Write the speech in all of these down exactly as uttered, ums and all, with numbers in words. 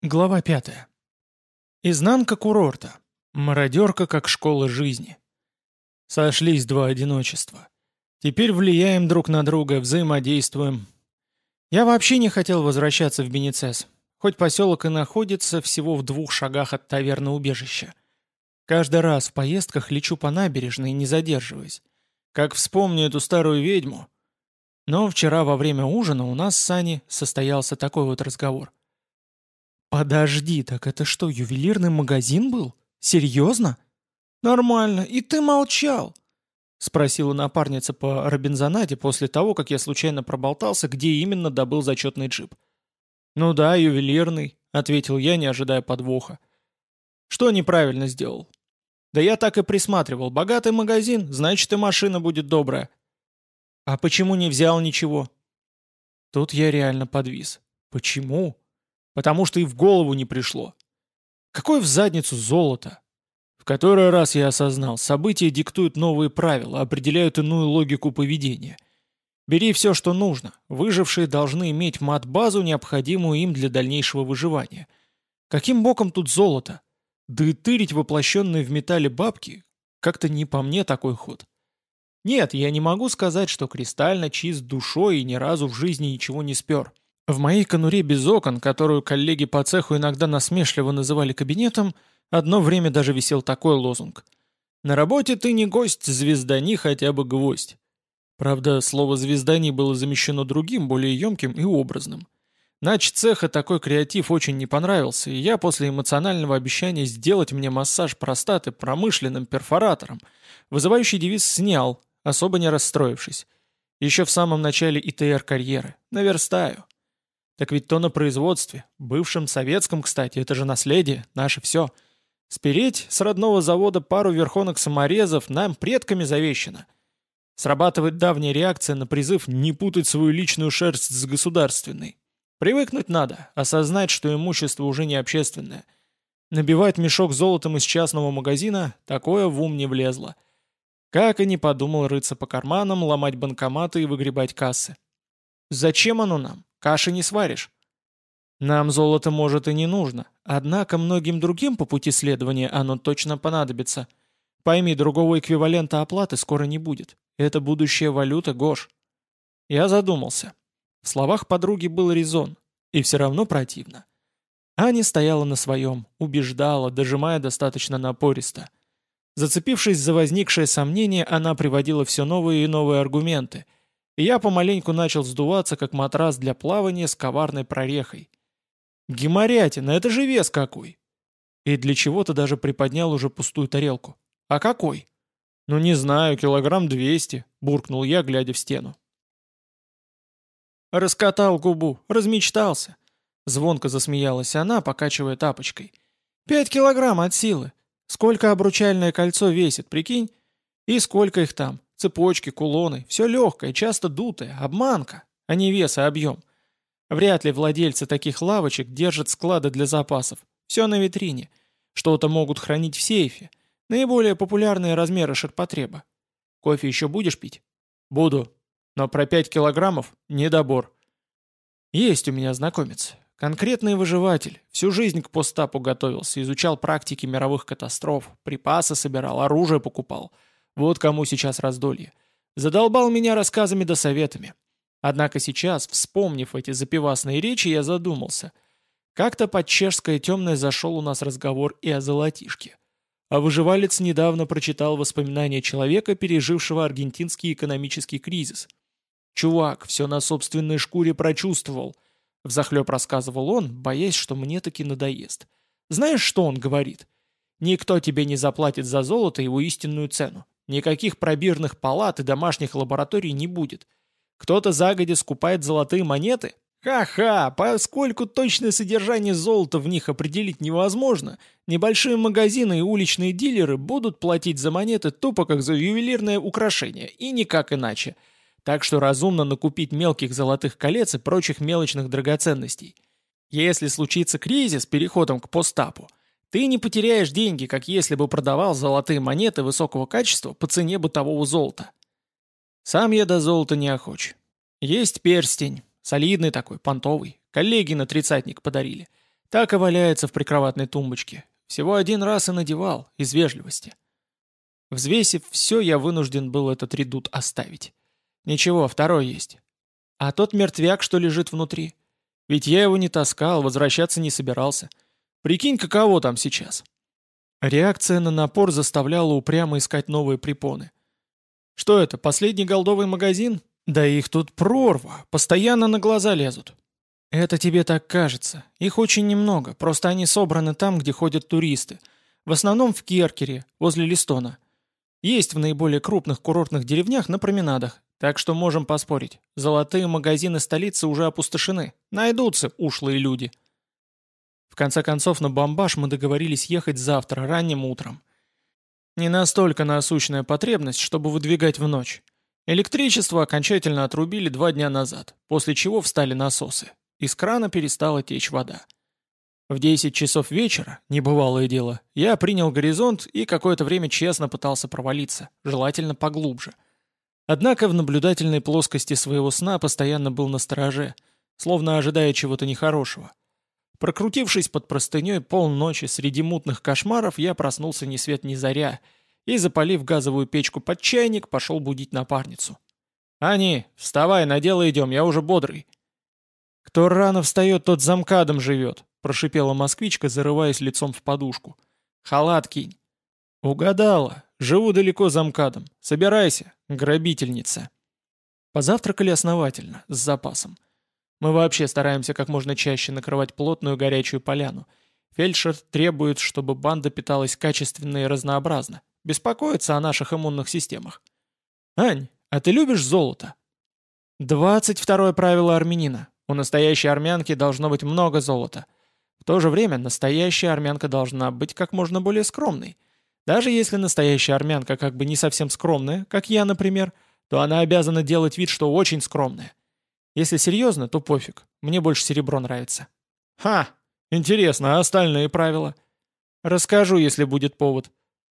Глава пятая. Изнанка курорта. Мародерка как школа жизни. Сошлись два одиночества. Теперь влияем друг на друга, взаимодействуем. Я вообще не хотел возвращаться в Бенецес, хоть поселок и находится всего в двух шагах от таверны убежища. Каждый раз в поездках лечу по набережной, не задерживаясь. Как вспомню эту старую ведьму. Но вчера во время ужина у нас с Аней состоялся такой вот разговор. «Подожди, так это что, ювелирный магазин был? Серьезно?» «Нормально, и ты молчал!» — спросила напарница по робинзонаде после того, как я случайно проболтался, где именно добыл зачетный джип. «Ну да, ювелирный», — ответил я, не ожидая подвоха. «Что неправильно сделал?» «Да я так и присматривал. Богатый магазин, значит и машина будет добрая». «А почему не взял ничего?» Тут я реально подвис. «Почему?» Потому что и в голову не пришло. Какое в задницу золото? В который раз я осознал, события диктуют новые правила, определяют иную логику поведения. Бери все, что нужно. Выжившие должны иметь мат-базу, необходимую им для дальнейшего выживания. Каким боком тут золото? Да и тырить воплощенные в металле бабки как-то не по мне такой ход. Нет, я не могу сказать, что кристально чист душой и ни разу в жизни ничего не спер. В моей конуре без окон, которую коллеги по цеху иногда насмешливо называли кабинетом, одно время даже висел такой лозунг. «На работе ты не гость, звездани хотя бы гвоздь». Правда, слово «звездани» было замещено другим, более емким и образным. Нач цеха такой креатив очень не понравился, и я после эмоционального обещания сделать мне массаж простаты промышленным перфоратором, вызывающий девиз снял, особо не расстроившись. Еще в самом начале И Т Р-карьеры. Наверстаю. Так ведь то на производстве, бывшем советском, кстати, это же наследие, наше все. Спереть с родного завода пару верхонок саморезов нам предками завещано. Срабатывает давняя реакция на призыв не путать свою личную шерсть с государственной. Привыкнуть надо, осознать, что имущество уже не общественное. Набивать мешок золотом из частного магазина, такое в ум не влезло. Как и не подумал рыться по карманам, ломать банкоматы и выгребать кассы. Зачем оно нам? Каши не сваришь. Нам золото, может, и не нужно, однако многим другим по пути следования оно точно понадобится. Пойми, другого эквивалента оплаты скоро не будет. Это будущая валюта, Гош. Я задумался. В словах подруги был резон, и все равно противно. Аня стояла на своем, убеждала, дожимая достаточно напористо. Зацепившись за возникшее сомнение, она приводила все новые и новые аргументы — и я помаленьку начал сдуваться, как матрас для плавания с коварной прорехой. Геморрятина, это же вес какой! И для чего-то даже приподнял уже пустую тарелку. А какой? Ну не знаю, килограмм двести, буркнул я, глядя в стену. Раскатал губу, размечтался. Звонко засмеялась она, покачивая тапочкой. Пять килограмм от силы. Сколько обручальное кольцо весит, прикинь? И сколько их там? Цепочки, кулоны, все легкое, часто дутое, обманка, а не вес и объем. Вряд ли владельцы таких лавочек держат склады для запасов. Все на витрине. Что-то могут хранить в сейфе. Наиболее популярные размеры ширпотреба. Кофе еще будешь пить? Буду. Но про пять килограммов недобор. Есть у меня знакомец. Конкретный выживатель. Всю жизнь к постапу готовился, изучал практики мировых катастроф, припасы собирал, оружие покупал. Вот кому сейчас раздолье. Задолбал меня рассказами да советами. Однако сейчас, вспомнив эти запивасные речи, я задумался. Как-то под чешское темное зашел у нас разговор и о золотишке. А выживалец недавно прочитал воспоминания человека, пережившего аргентинский экономический кризис. «Чувак, все на собственной шкуре прочувствовал», — взахлеб рассказывал он, боясь, что мне таки надоест. «Знаешь, что он говорит? Никто тебе не заплатит за золото его истинную цену. Никаких пробирных палат и домашних лабораторий не будет. Кто-то загодя скупает золотые монеты? Ха-ха, поскольку точное содержание золота в них определить невозможно, небольшие магазины и уличные дилеры будут платить за монеты тупо как за ювелирное украшение, и никак иначе. Так что разумно накупить мелких золотых колец и прочих мелочных драгоценностей. Если случится кризис с переходом к постапу, ты не потеряешь деньги, как если бы продавал золотые монеты высокого качества по цене бытового золота. Сам я до золота не охоч. Есть перстень, солидный такой, понтовый, коллеги на тридцатник подарили. Так и валяется в прикроватной тумбочке. Всего один раз и надевал, из вежливости. Взвесив все, я вынужден был этот редут оставить. Ничего, второй есть. А тот мертвяк, что лежит внутри? Ведь я его не таскал, возвращаться не собирался. Прикинь, каково там сейчас. Реакция на напор заставляла упрямо искать новые препоны. Что это, последний голдовый магазин? Да их тут прорва, постоянно на глаза лезут. Это тебе так кажется. Их очень немного, просто они собраны там, где ходят туристы. В основном в Керкере, возле Листона. Есть в наиболее крупных курортных деревнях на променадах, так что можем поспорить. Золотые магазины столицы уже опустошены. Найдутся ушлые люди. В конце концов, на Бамбаш мы договорились ехать завтра, ранним утром. Не настолько насущная потребность, чтобы выдвигать в ночь. Электричество окончательно отрубили два дня назад, после чего встали насосы. Из крана перестала течь вода. В десять часов вечера, небывалое дело, я принял горизонт и какое-то время честно пытался провалиться, желательно поглубже. Однако в наблюдательной плоскости своего сна постоянно был настороже, словно ожидая чего-то нехорошего. Прокрутившись под простыней полночи среди мутных кошмаров, я проснулся ни свет ни заря и, запалив газовую печку под чайник, пошел будить напарницу. «Ани, вставай, на дело идем, я уже бодрый». «Кто рано встает, тот замкадом живет», — прошипела москвичка, зарываясь лицом в подушку. «Халат кинь». «Угадала. Живу далеко за МКАДом. Собирайся, грабительница». Позавтракали основательно, с запасом. Мы вообще стараемся как можно чаще накрывать плотную горячую поляну. Фельдшер требует, чтобы банда питалась качественно и разнообразно. Беспокоится о наших иммунных системах. «Ань, а ты любишь золото?» Двадцать второе правило армянина. У настоящей армянки должно быть много золота. В то же время настоящая армянка должна быть как можно более скромной. Даже если настоящая армянка как бы не совсем скромная, как я, например, то она обязана делать вид, что очень скромная. Если серьезно, то пофиг. Мне больше серебро нравится. Ха! Интересно, а остальные правила? Расскажу, если будет повод.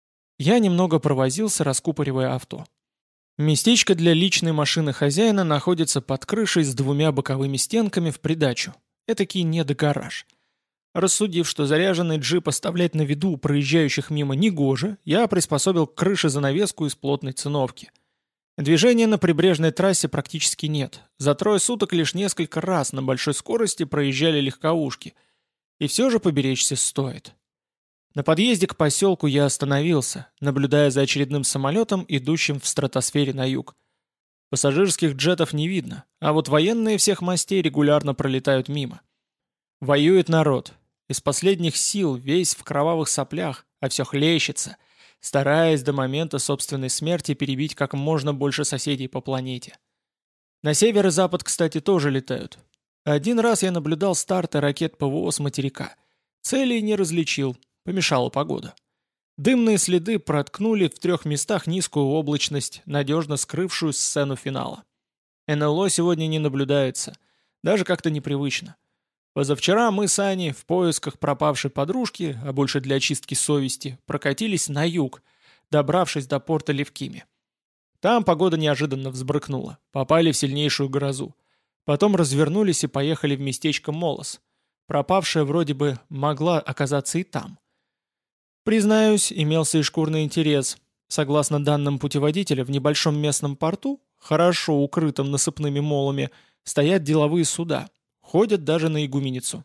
Я немного провозился, раскупоривая авто. Местечко для личной машины хозяина находится под крышей с двумя боковыми стенками в придачу. Этакий недогараж. Рассудив, что заряженный джип оставлять на виду у проезжающих мимо негоже, я приспособил к крыше занавеску из плотной циновки. Движения на прибрежной трассе практически нет. За трое суток лишь несколько раз на большой скорости проезжали легковушки. И все же поберечься стоит. На подъезде к поселку я остановился, наблюдая за очередным самолетом, идущим в стратосфере на юг. Пассажирских джетов не видно, а вот военные всех мастей регулярно пролетают мимо. Воюет народ. Из последних сил, весь в кровавых соплях, а все хлещется, стараясь до момента собственной смерти перебить как можно больше соседей по планете. На север и запад, кстати, тоже летают. Один раз я наблюдал старты ракет ПВО с материка. Целей не различил, помешала погода. Дымные следы проткнули в трех местах низкую облачность, надежно скрывшую сцену финала. НЛО сегодня не наблюдается, даже как-то непривычно. Позавчера мы с Аней в поисках пропавшей подружки, а больше для очистки совести, прокатились на юг, добравшись до порта Левкими. Там погода неожиданно взбрыкнула, попали в сильнейшую грозу. Потом развернулись и поехали в местечко Молос. Пропавшая вроде бы могла оказаться и там. Признаюсь, имелся и шкурный интерес. Согласно данным путеводителя, в небольшом местном порту, хорошо укрытом насыпными молами, стоят деловые суда. Ходят даже на игуменицу.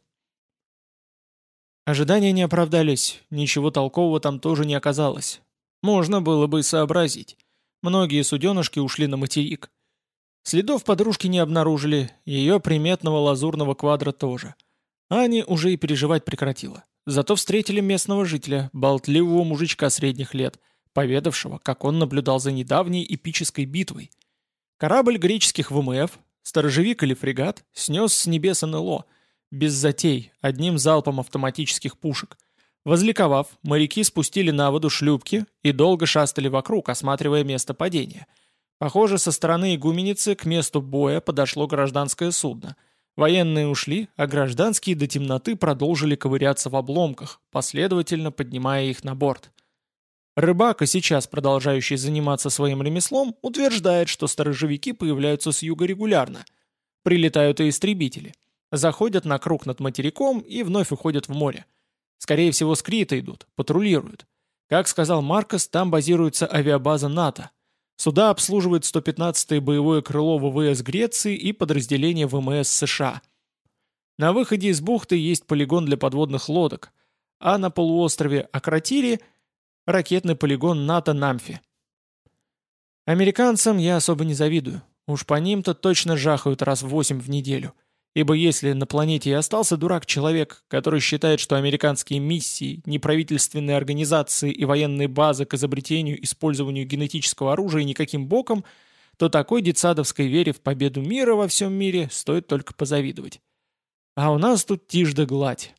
Ожидания не оправдались, ничего толкового там тоже не оказалось. Можно было бы сообразить. Многие суденышки ушли на материк. Следов подружки не обнаружили, ее приметного лазурного квадра тоже. Ани уже и переживать прекратила. Зато встретили местного жителя, болтливого мужичка средних лет, поведавшего, как он наблюдал за недавней эпической битвой. Корабль греческих ВМФ, сторожевик или фрегат, снес с небес НЛО, без затей, одним залпом автоматических пушек. Возликовав, моряки спустили на воду шлюпки и долго шастали вокруг, осматривая место падения. Похоже, со стороны игуменицы к месту боя подошло гражданское судно. Военные ушли, а гражданские до темноты продолжили ковыряться в обломках, последовательно поднимая их на борт. Рыбак, и сейчас продолжающий заниматься своим ремеслом, утверждает, что сторожевики появляются с юга регулярно. Прилетают и истребители. Заходят на круг над материком и вновь уходят в море. Скорее всего, с Крита идут, патрулируют. Как сказал Маркос, там базируется авиабаза НАТО. Суда обслуживает сто пятнадцатое боевое крыло ВВС Греции и подразделение ВМС США. На выходе из бухты есть полигон для подводных лодок, а на полуострове Акротири – ракетный полигон НАТО Намфи. Американцам я особо не завидую. Уж по ним-то точно жахают раз в восемь в неделю. Ибо если на планете и остался дурак-человек, который считает, что американские миссии, неправительственные организации и военные базы к изобретению и использованию генетического оружия никаким боком, то такой детсадовской вере в победу мира во всем мире стоит только позавидовать. А у нас тут тишь да гладь.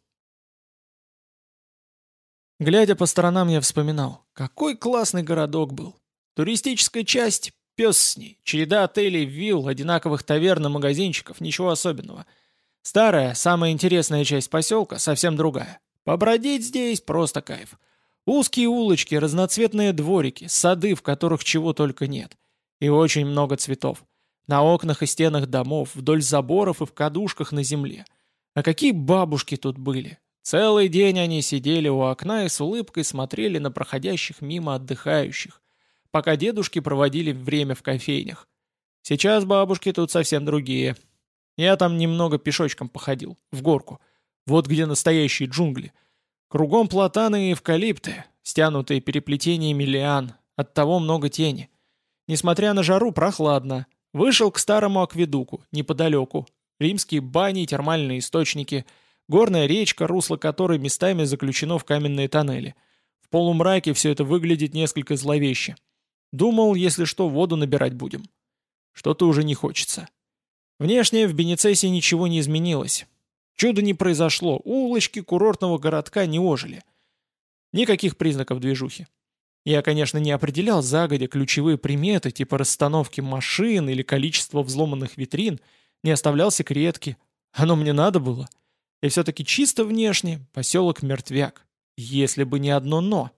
Глядя по сторонам, я вспоминал, какой классный городок был. Туристическая часть, пес с ней, череда отелей, вилл, одинаковых таверн и магазинчиков, ничего особенного. Старая, самая интересная часть поселка, совсем другая. Побродить здесь просто кайф. Узкие улочки, разноцветные дворики, сады, в которых чего только нет. И очень много цветов. На окнах и стенах домов, вдоль заборов и в кадушках на земле. А какие бабушки тут были! Целый день они сидели у окна и с улыбкой смотрели на проходящих мимо отдыхающих, пока дедушки проводили время в кофейнях. Сейчас бабушки тут совсем другие. Я там немного пешочком походил, в горку. Вот где настоящие джунгли. Кругом платаны и эвкалипты, стянутые переплетениями лиан, оттого много тени. Несмотря на жару, прохладно. Вышел к старому акведуку, неподалеку. Римские бани и термальные источники, горная речка, русло которой местами заключено в каменные тоннели. В полумраке все это выглядит несколько зловеще. Думал, если что, воду набирать будем. Что-то уже не хочется. Внешне в Бенецесе ничего не изменилось. Чуда не произошло, улочки курортного городка не ожили. Никаких признаков движухи. Я, конечно, не определял загодя ключевые приметы, типа расстановки машин или количества взломанных витрин, не оставлял секретки. Оно мне надо было. И все-таки чисто внешне поселок мертвяк. Если бы не одно «но».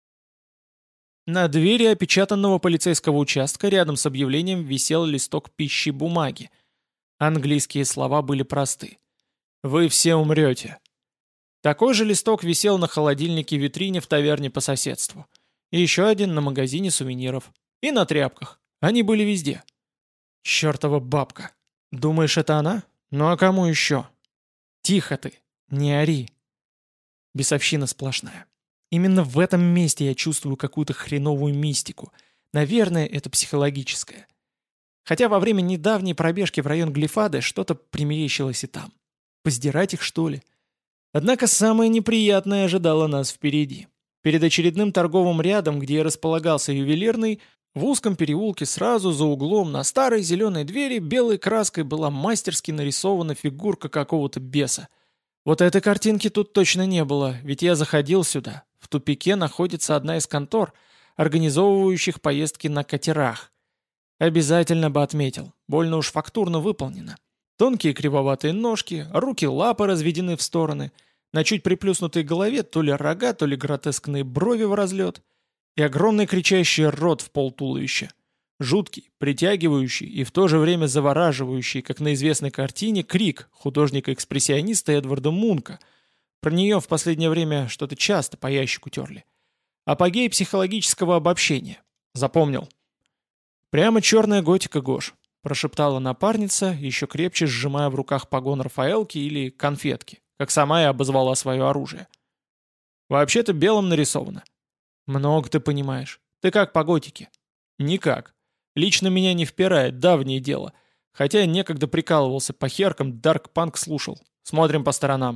На двери опечатанного полицейского участка рядом с объявлением висел листок пищи бумаги. Английские слова были просты. «Вы все умрете». Такой же листок висел на холодильнике-витрине в таверне по соседству. И еще один на магазине сувениров. И на тряпках. Они были везде. Чертова бабка. Думаешь, это она? Ну а кому еще? Тихо ты, не ори. Бесовщина сплошная. Именно в этом месте я чувствую какую-то хреновую мистику. Наверное, это психологическое. Хотя во время недавней пробежки в район Глифады что-то примерещилось и там. Поздирать их, что ли? Однако самое неприятное ожидало нас впереди. Перед очередным торговым рядом, где и располагался ювелирный, в узком переулке сразу за углом на старой зеленой двери белой краской была мастерски нарисована фигурка какого-то беса. Вот этой картинки тут точно не было, ведь я заходил сюда. В тупике находится одна из контор, организовывающих поездки на катерах. Обязательно бы отметил, больно уж фактурно выполнено. Тонкие кривоватые ножки, руки-лапы разведены в стороны, на чуть приплюснутой голове то ли рога, то ли гротескные брови в разлет, и огромный кричащий рот в полтуловища. Жуткий, притягивающий и в то же время завораживающий, как на известной картине, крик художника-экспрессиониста Эдварда Мунка. Про нее в последнее время что-то часто по ящику терли. Апогей психологического обобщения. Запомнил. «Прямо черная готика, Гош», — прошептала напарница, еще крепче сжимая в руках погон Рафаэлки или конфетки, как сама и обозвала свое оружие. «Вообще-то белым нарисовано». «Много ты понимаешь. Ты как по готике?» «Никак. Лично меня не впирает, давнее дело. Хотя я некогда прикалывался по херкам, дарк-панк слушал. Смотрим по сторонам».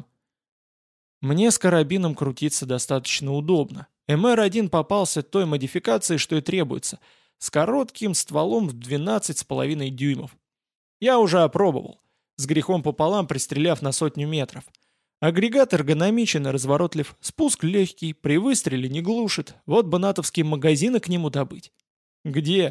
Мне с карабином крутиться достаточно удобно. эм эр один попался той модификацией, что и требуется, с коротким стволом в двенадцать с половиной дюймов. Я уже опробовал, с грехом пополам пристреляв на сотню метров. Агрегат эргономичен и разворотлив, спуск легкий, при выстреле не глушит, вот бы натовские магазины к нему добыть. Где?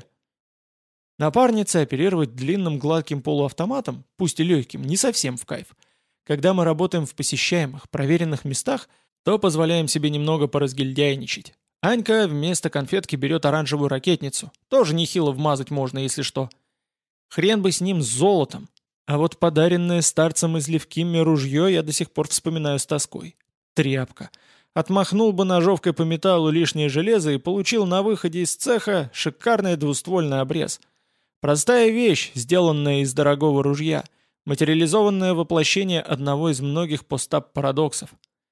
Напарнице оперировать длинным гладким полуавтоматом, пусть и легким, не совсем в кайф. Когда мы работаем в посещаемых, проверенных местах, то позволяем себе немного поразгильдяйничать. Анька вместо конфетки берет оранжевую ракетницу, тоже нехило вмазать можно, если что. Хрен бы с ним с золотом. А вот подаренное старцем из Левкими ружье я до сих пор вспоминаю с тоской. Тряпка. Отмахнул бы ножовкой по металлу лишнее железо и получил на выходе из цеха шикарный двуствольный обрез. Простая вещь, сделанная из дорогого ружья, материализованное воплощение одного из многих постап-парадоксов.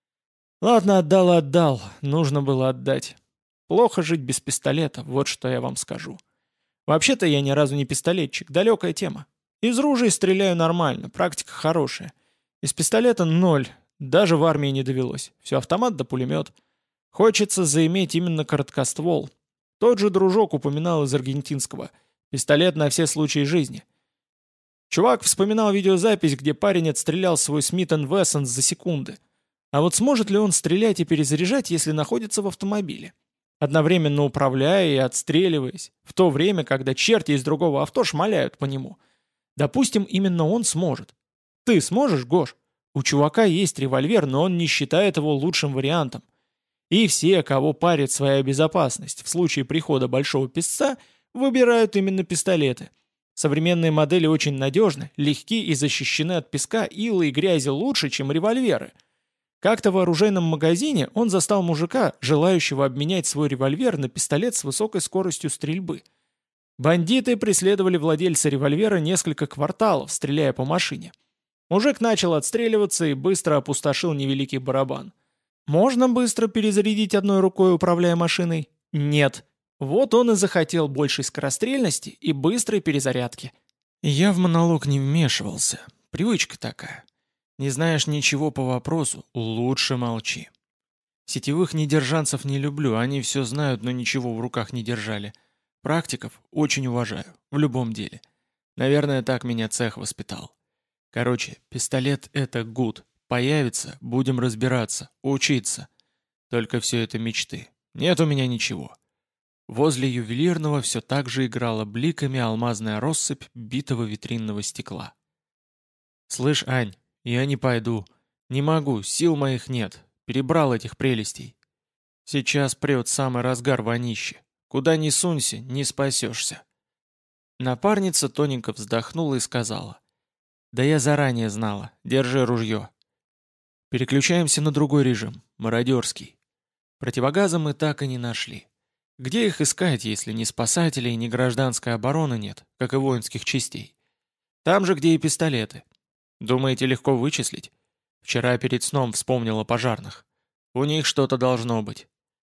Ладно, отдал и отдал, нужно было отдать. Плохо жить без пистолета, вот что я вам скажу. Вообще-то я ни разу не пистолетчик, далекая тема. Из ружей стреляю нормально, практика хорошая. Из пистолета ноль, даже в армии не довелось. Все автомат да пулемет. Хочется заиметь именно короткоствол. Тот же дружок упоминал из аргентинского. Пистолет на все случаи жизни. Чувак вспоминал видеозапись, где парень отстрелял свой Смит энд Вессон за секунды. А вот сможет ли он стрелять и перезаряжать, если находится в автомобиле? Одновременно управляя и отстреливаясь, в то время, когда черти из другого авто шмаляют по нему. Допустим, именно он сможет. Ты сможешь, Гош? У чувака есть револьвер, но он не считает его лучшим вариантом. И все, кого парит своя безопасность в случае прихода большого песца, выбирают именно пистолеты. Современные модели очень надежны, легки и защищены от песка, ила и грязи лучше, чем револьверы. Как-то в оружейном магазине он застал мужика, желающего обменять свой револьвер на пистолет с высокой скоростью стрельбы. Бандиты преследовали владельца револьвера несколько кварталов, стреляя по машине. Мужик начал отстреливаться и быстро опустошил невеликий барабан. Можно быстро перезарядить одной рукой, управляя машиной? Нет. Вот он и захотел большей скорострельности и быстрой перезарядки. Я в монолог не вмешивался. Привычка такая. Не знаешь ничего по вопросу, лучше молчи. Сетевых недержанцев не люблю, они все знают, но ничего в руках не держали. Практиков очень уважаю, в любом деле. Наверное, так меня цех воспитал. Короче, пистолет — это гуд. Появится, будем разбираться, учиться. Только все это мечты. Нет у меня ничего. Возле ювелирного все так же играла бликами алмазная россыпь битого витринного стекла. «Слышь, Ань, я не пойду. Не могу, сил моих нет. Перебрал этих прелестей. Сейчас прет самый разгар вонища. Куда ни сунься, не спасешься». Напарница тоненько вздохнула и сказала: «Да я заранее знала. Держи ружье». Переключаемся на другой режим, мародерский. Противогаза мы так и не нашли. Где их искать, если ни спасателей, ни гражданской обороны нет, как и воинских частей? Там же, где и пистолеты. Думаете, легко вычислить? Вчера перед сном вспомнил о пожарных. У них что-то должно быть.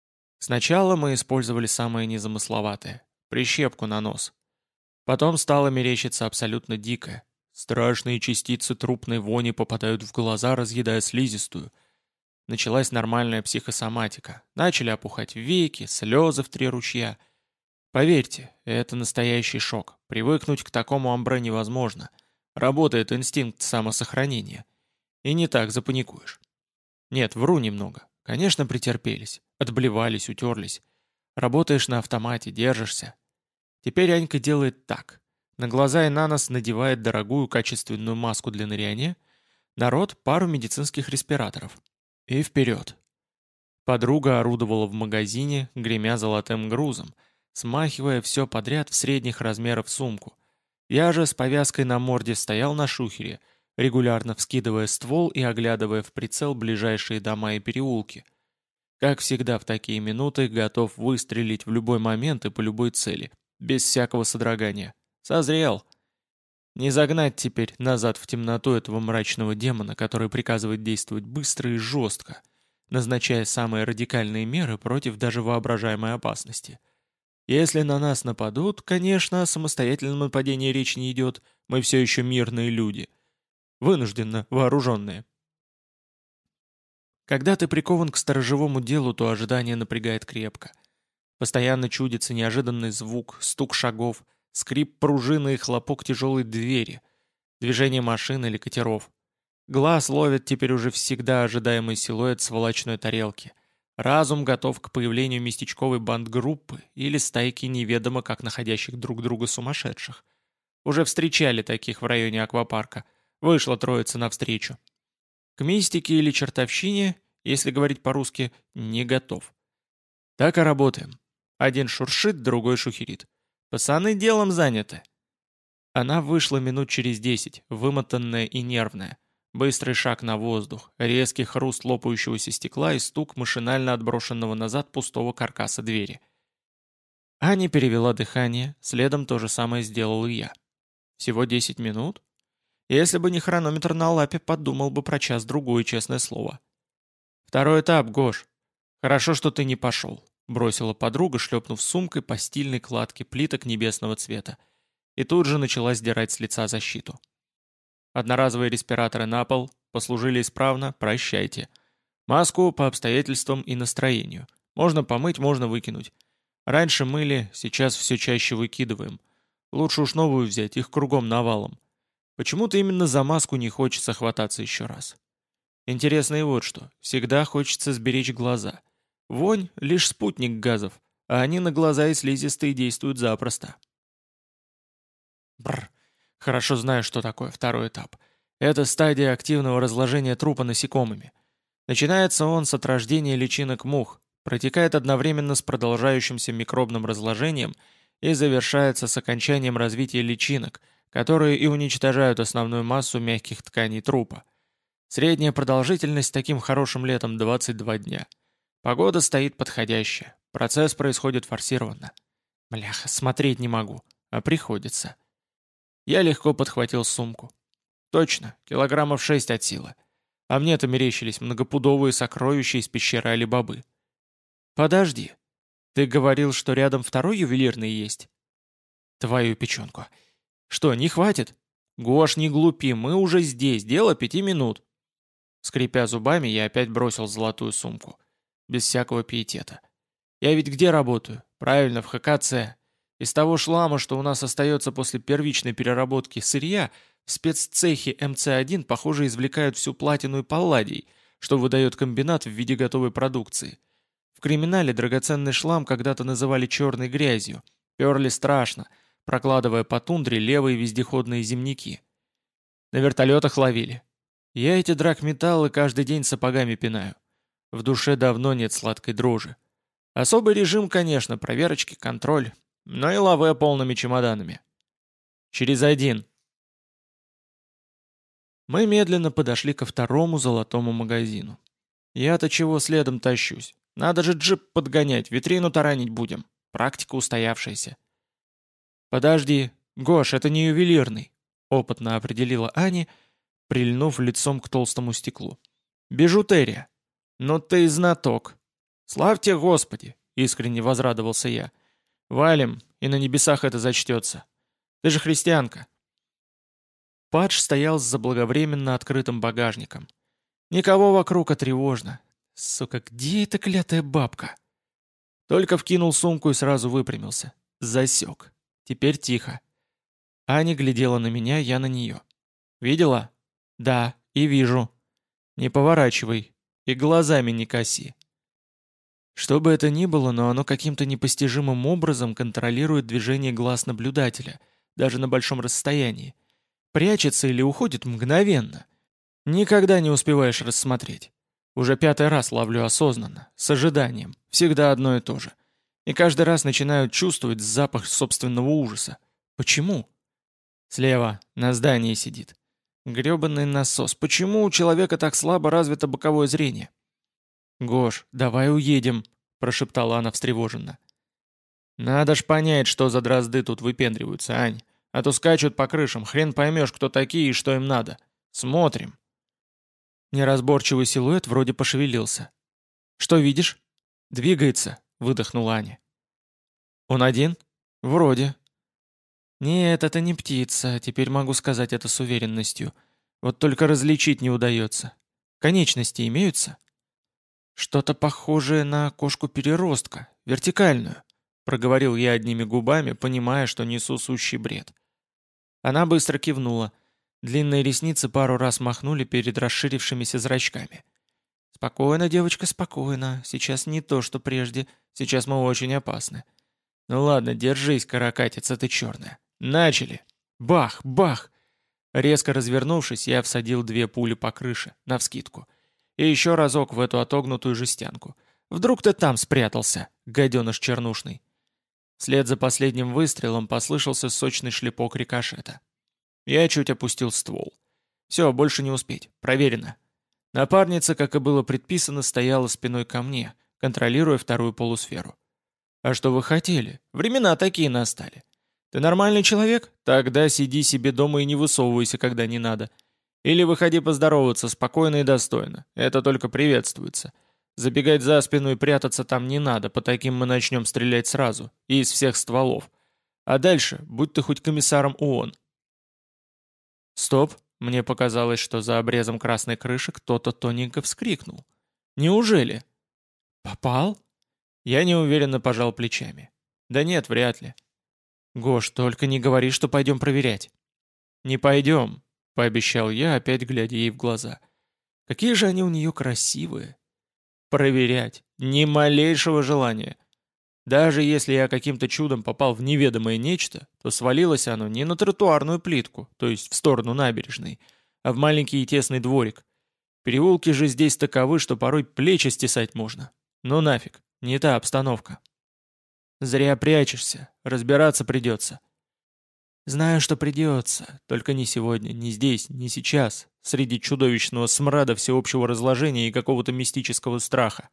Сначала мы использовали самое незамысловатое — прищепку на нос. Потом стало мерещиться абсолютно дикое. Страшные частицы трупной вони попадают в глаза, разъедая слизистую. Началась нормальная психосоматика. Начали опухать веки, слезы в три ручья. Поверьте, это настоящий шок. Привыкнуть к такому амбре невозможно. Работает инстинкт самосохранения. И не так запаникуешь. Нет, вру немного. Конечно, претерпелись. Отблевались, утерлись. Работаешь на автомате, держишься. Теперь Анька делает так. На глаза и на нос надевает дорогую качественную маску для ныряния, народ — пару медицинских респираторов. И вперед. Подруга орудовала в магазине, гремя золотым грузом, смахивая все подряд в средних размеров сумку. Я же с повязкой на морде стоял на шухере, регулярно вскидывая ствол и оглядывая в прицел ближайшие дома и переулки. Как всегда в такие минуты готов выстрелить в любой момент и по любой цели, без всякого содрогания. Созрел. Не загнать теперь назад в темноту этого мрачного демона, который приказывает действовать быстро и жестко, назначая самые радикальные меры против даже воображаемой опасности. Если на нас нападут, конечно, о самостоятельном нападении речь не идет, мы все еще мирные люди. Вынужденно вооруженные. Когда ты прикован к сторожевому делу, то ожидание напрягает крепко. Постоянно чудится неожиданный звук, стук шагов, скрип пружины и хлопок тяжелой двери, движение машин или катеров. Глаз ловит теперь уже всегда ожидаемый силуэт сволочной тарелки. Разум готов к появлению местечковой бандгруппы или стайки неведомо как находящих друг друга сумасшедших. Уже встречали таких в районе аквапарка. Вышла троица навстречу. К мистике или чертовщине, если говорить по-русски, не готов. Так и работаем. Один шуршит, другой шухерит. Пацаны делом заняты. Она вышла минут через десять, вымотанная и нервная. Быстрый шаг на воздух, резкий хруст лопающегося стекла и стук машинально отброшенного назад пустого каркаса двери. Аня перевела дыхание, следом то же самое сделал и я. Всего десять минут? Если бы не хронометр на лапе, подумал бы про час-другой, честное слово. «Второй этап, Гош. Хорошо, что ты не пошел», — бросила подруга, шлепнув сумкой по стильной кладке плиток небесного цвета. И тут же начала сдирать с лица защиту. Одноразовые респираторы на пол, послужили исправно, прощайте. Маску по обстоятельствам и настроению. Можно помыть, можно выкинуть. Раньше мыли, сейчас все чаще выкидываем. Лучше уж новую взять, их кругом навалом. Почему-то именно за маску не хочется хвататься еще раз. Интересно и вот что, всегда хочется сберечь глаза. Вонь — лишь спутник газов, а они на глаза и слизистые действуют запросто. Бррр. Хорошо знаю, что такое второй этап. Это стадия активного разложения трупа насекомыми. Начинается он с отрождения личинок мух, протекает одновременно с продолжающимся микробным разложением и завершается с окончанием развития личинок, которые и уничтожают основную массу мягких тканей трупа. Средняя продолжительность таким хорошим летом двадцать два дня. Погода стоит подходящая, процесс происходит форсированно. Бляха, смотреть не могу, а приходится. Я легко подхватил сумку. Точно, килограммов шесть от силы. А мне-то мерещились многопудовые сокровища из пещеры Али-Бабы. Подожди, ты говорил, что рядом второй ювелирный есть? Твою печенку. Что, не хватит? Гош, не глупи, мы уже здесь, дело пяти минут. Скрипя зубами, я опять бросил золотую сумку. Без всякого пиетета. Я ведь где работаю? Правильно, в ХКЦ. Из того шлама, что у нас остается после первичной переработки сырья, в спеццехе эм цэ один, похоже, извлекают всю платину и палладий, что выдает комбинат в виде готовой продукции. В криминале драгоценный шлам когда-то называли черной грязью. Перли страшно, прокладывая по тундре левые вездеходные земляки. На вертолетах ловили. Я эти драгметаллы каждый день сапогами пинаю. В душе давно нет сладкой дрожи. Особый режим, конечно, проверочки, контроль, но и лаве полными чемоданами. Через один. Мы медленно подошли ко второму золотому магазину. Я-то чего следом тащусь? Надо же джип подгонять, витрину таранить будем. Практика устоявшаяся. Подожди, Гош, это не ювелирный, опытно определила Аня, прильнув лицом к толстому стеклу. Бижутерия. Ну ты и знаток. Славьте Господи, искренне возрадовался я. Валим, и на небесах это зачтется. Ты же христианка. Падж стоял с заблаговременно открытым багажником. Никого вокруг, а тревожно. Сука, где эта клятая бабка? Только вкинул сумку и сразу выпрямился. Засек. Теперь тихо. Аня глядела на меня, я на нее. Видела? Да, и вижу. Не поворачивай. И глазами не коси. Что бы это ни было, но оно каким-то непостижимым образом контролирует движение глаз наблюдателя, даже на большом расстоянии. Прячется или уходит мгновенно. Никогда не успеваешь рассмотреть. Уже пятый раз ловлю осознанно, с ожиданием, всегда одно и то же. И каждый раз начинаю чувствовать запах собственного ужаса. Почему? Слева, на здании сидит. Грёбаный насос. Почему у человека так слабо развито боковое зрение? «Гош, давай уедем», — прошептала она встревоженно. «Надо ж понять, что за дрозды тут выпендриваются, Ань. А то скачут по крышам, хрен поймешь, кто такие и что им надо. Смотрим». Неразборчивый силуэт вроде пошевелился. «Что видишь?» «Двигается», — выдохнула Аня. «Он один?» «Вроде». «Нет, это не птица, теперь могу сказать это с уверенностью. Вот только различить не удается. Конечности имеются?» «Что-то похожее на кошку-переростка, вертикальную», — проговорил я одними губами, понимая, что несу сущий бред. Она быстро кивнула. Длинные ресницы пару раз махнули перед расширившимися зрачками. «Спокойно, девочка, спокойно. Сейчас не то, что прежде. Сейчас мы очень опасны. Ну ладно, держись, каракатица ты черная. Начали! Бах, бах!» Резко развернувшись, я всадил две пули по крыше, навскидку. И еще разок в эту отогнутую жестянку. Вдруг ты там спрятался, гаденыш чернушный. Вслед за последним выстрелом послышался сочный шлепок рикошета. Я чуть опустил ствол. Все, больше не успеть. Проверено. Напарница, как и было предписано, стояла спиной ко мне, контролируя вторую полусферу. «А что вы хотели? Времена такие настали. Ты нормальный человек? Тогда сиди себе дома и не высовывайся, когда не надо. Или выходи поздороваться спокойно и достойно. Это только приветствуется. Забегать за спину и прятаться там не надо, по таким мы начнем стрелять сразу, и из всех стволов. А дальше, будь ты хоть комиссаром ООН». Стоп, мне показалось, что за обрезом красной крыши кто-то тоненько вскрикнул. «Неужели?» «Попал?» Я неуверенно пожал плечами. «Да нет, вряд ли». «Гош, только не говори, что пойдем проверять». «Не пойдем», — пообещал я, опять глядя ей в глаза. «Какие же они у нее красивые!» «Проверять. Ни малейшего желания. Даже если я каким-то чудом попал в неведомое нечто, то свалилось оно не на тротуарную плитку, то есть в сторону набережной, а в маленький и тесный дворик. Переулки же здесь таковы, что порой плечи стесать можно. Ну нафиг, не та обстановка». «Зря прячешься, разбираться придется». «Знаю, что придется, только не сегодня, не здесь, не сейчас, среди чудовищного смрада всеобщего разложения и какого-то мистического страха».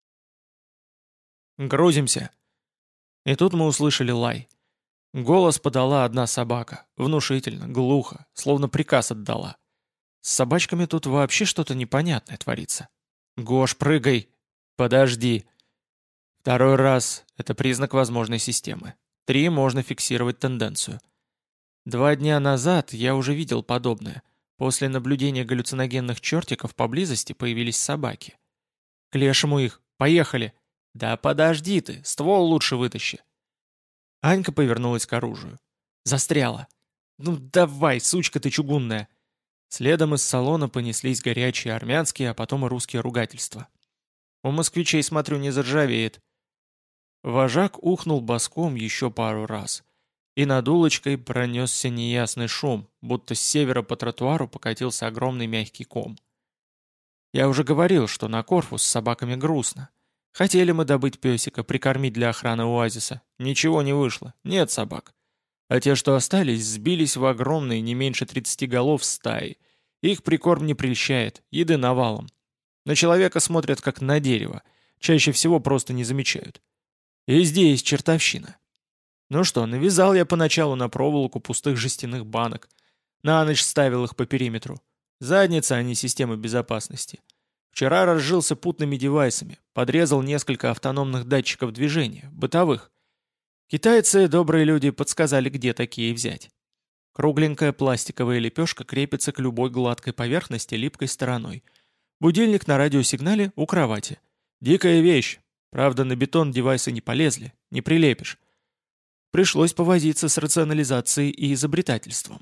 «Грузимся». И тут мы услышали лай. Голос подала одна собака, внушительно, глухо, словно приказ отдала. С собачками тут вообще что-то непонятное творится. «Гош, прыгай!» «Подожди!» Второй раз — это признак возможной системы. Три — можно фиксировать тенденцию. Два дня назад я уже видел подобное. После наблюдения галлюциногенных чертиков поблизости появились собаки. «К лешему их! Поехали!» «Да подожди ты! Ствол лучше вытащи!» Анька повернулась к оружию. «Застряла!» «Ну давай, сучка ты чугунная!» Следом из салона понеслись горячие армянские, а потом и русские ругательства. «У москвичей, смотрю, не заржавеет!» Вожак ухнул боском еще пару раз. И над улочкой пронесся неясный шум, будто с севера по тротуару покатился огромный мягкий ком. Я уже говорил, что на Корфу с собаками грустно. Хотели мы добыть песика, прикормить для охраны оазиса. Ничего не вышло, нет собак. А те, что остались, сбились в огромные, не меньше тридцати голов стаи. Их прикорм не прельщает, еды навалом. На человека смотрят как на дерево, чаще всего просто не замечают. И здесь чертовщина. Ну что, навязал я поначалу на проволоку пустых жестяных банок. На ночь ставил их по периметру. Задница, а не система безопасности. Вчера разжился путными девайсами, подрезал несколько автономных датчиков движения, бытовых. Китайцы, добрые люди, подсказали, где такие взять. Кругленькая пластиковая лепешка крепится к любой гладкой поверхности липкой стороной. Будильник на радиосигнале у кровати. Дикая вещь. Правда, на бетон девайсы не полезли, не прилепишь. Пришлось повозиться с рационализацией и изобретательством.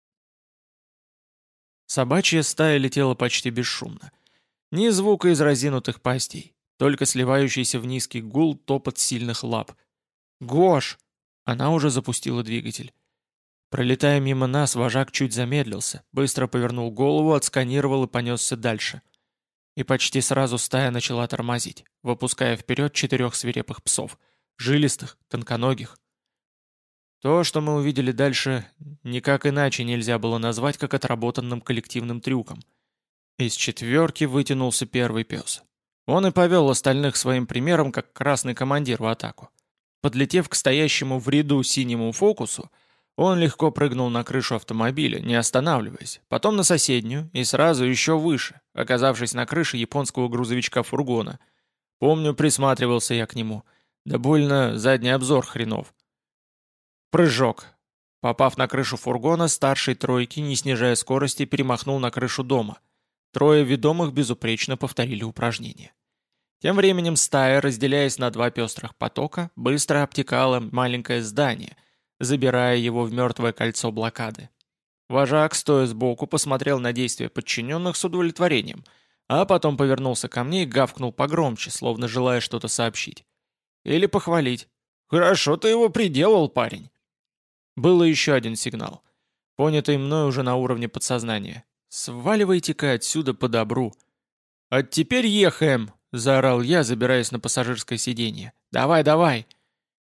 Собачья стая летела почти бесшумно. Ни звука из разинутых пастей, только сливающийся в низкий гул топот сильных лап. «Гош!» Она уже запустила двигатель. Пролетая мимо нас, вожак чуть замедлился, быстро повернул голову, отсканировал и понесся дальше. И почти сразу стая начала тормозить, выпуская вперед четырех свирепых псов, жилистых, тонконогих. То, что мы увидели дальше, никак иначе нельзя было назвать, как отработанным коллективным трюком. Из четверки вытянулся первый пес. Он и повел остальных своим примером, как красный командир в атаку. Подлетев к стоящему в ряду синему фокусу, он легко прыгнул на крышу автомобиля, не останавливаясь, потом на соседнюю и сразу еще выше, оказавшись на крыше японского грузовичка-фургона. Помню, присматривался я к нему. Да больно задний обзор хренов. Прыжок. Попав на крышу фургона, старший тройки, не снижая скорости, перемахнул на крышу дома. Трое ведомых безупречно повторили упражнение. Тем временем стая, разделяясь на два пестрых потока, быстро обтекала маленькое здание, забирая его в мертвое кольцо блокады. Вожак, стоя сбоку, посмотрел на действия подчиненных с удовлетворением, а потом повернулся ко мне и гавкнул погромче, словно желая что-то сообщить. Или похвалить. «Хорошо ты его приделал, парень!» Был еще один сигнал, понятый мной уже на уровне подсознания. «Сваливайте-ка отсюда по добру!» «А теперь ехаем!» — заорал я, забираясь на пассажирское сиденье. «Давай, давай!»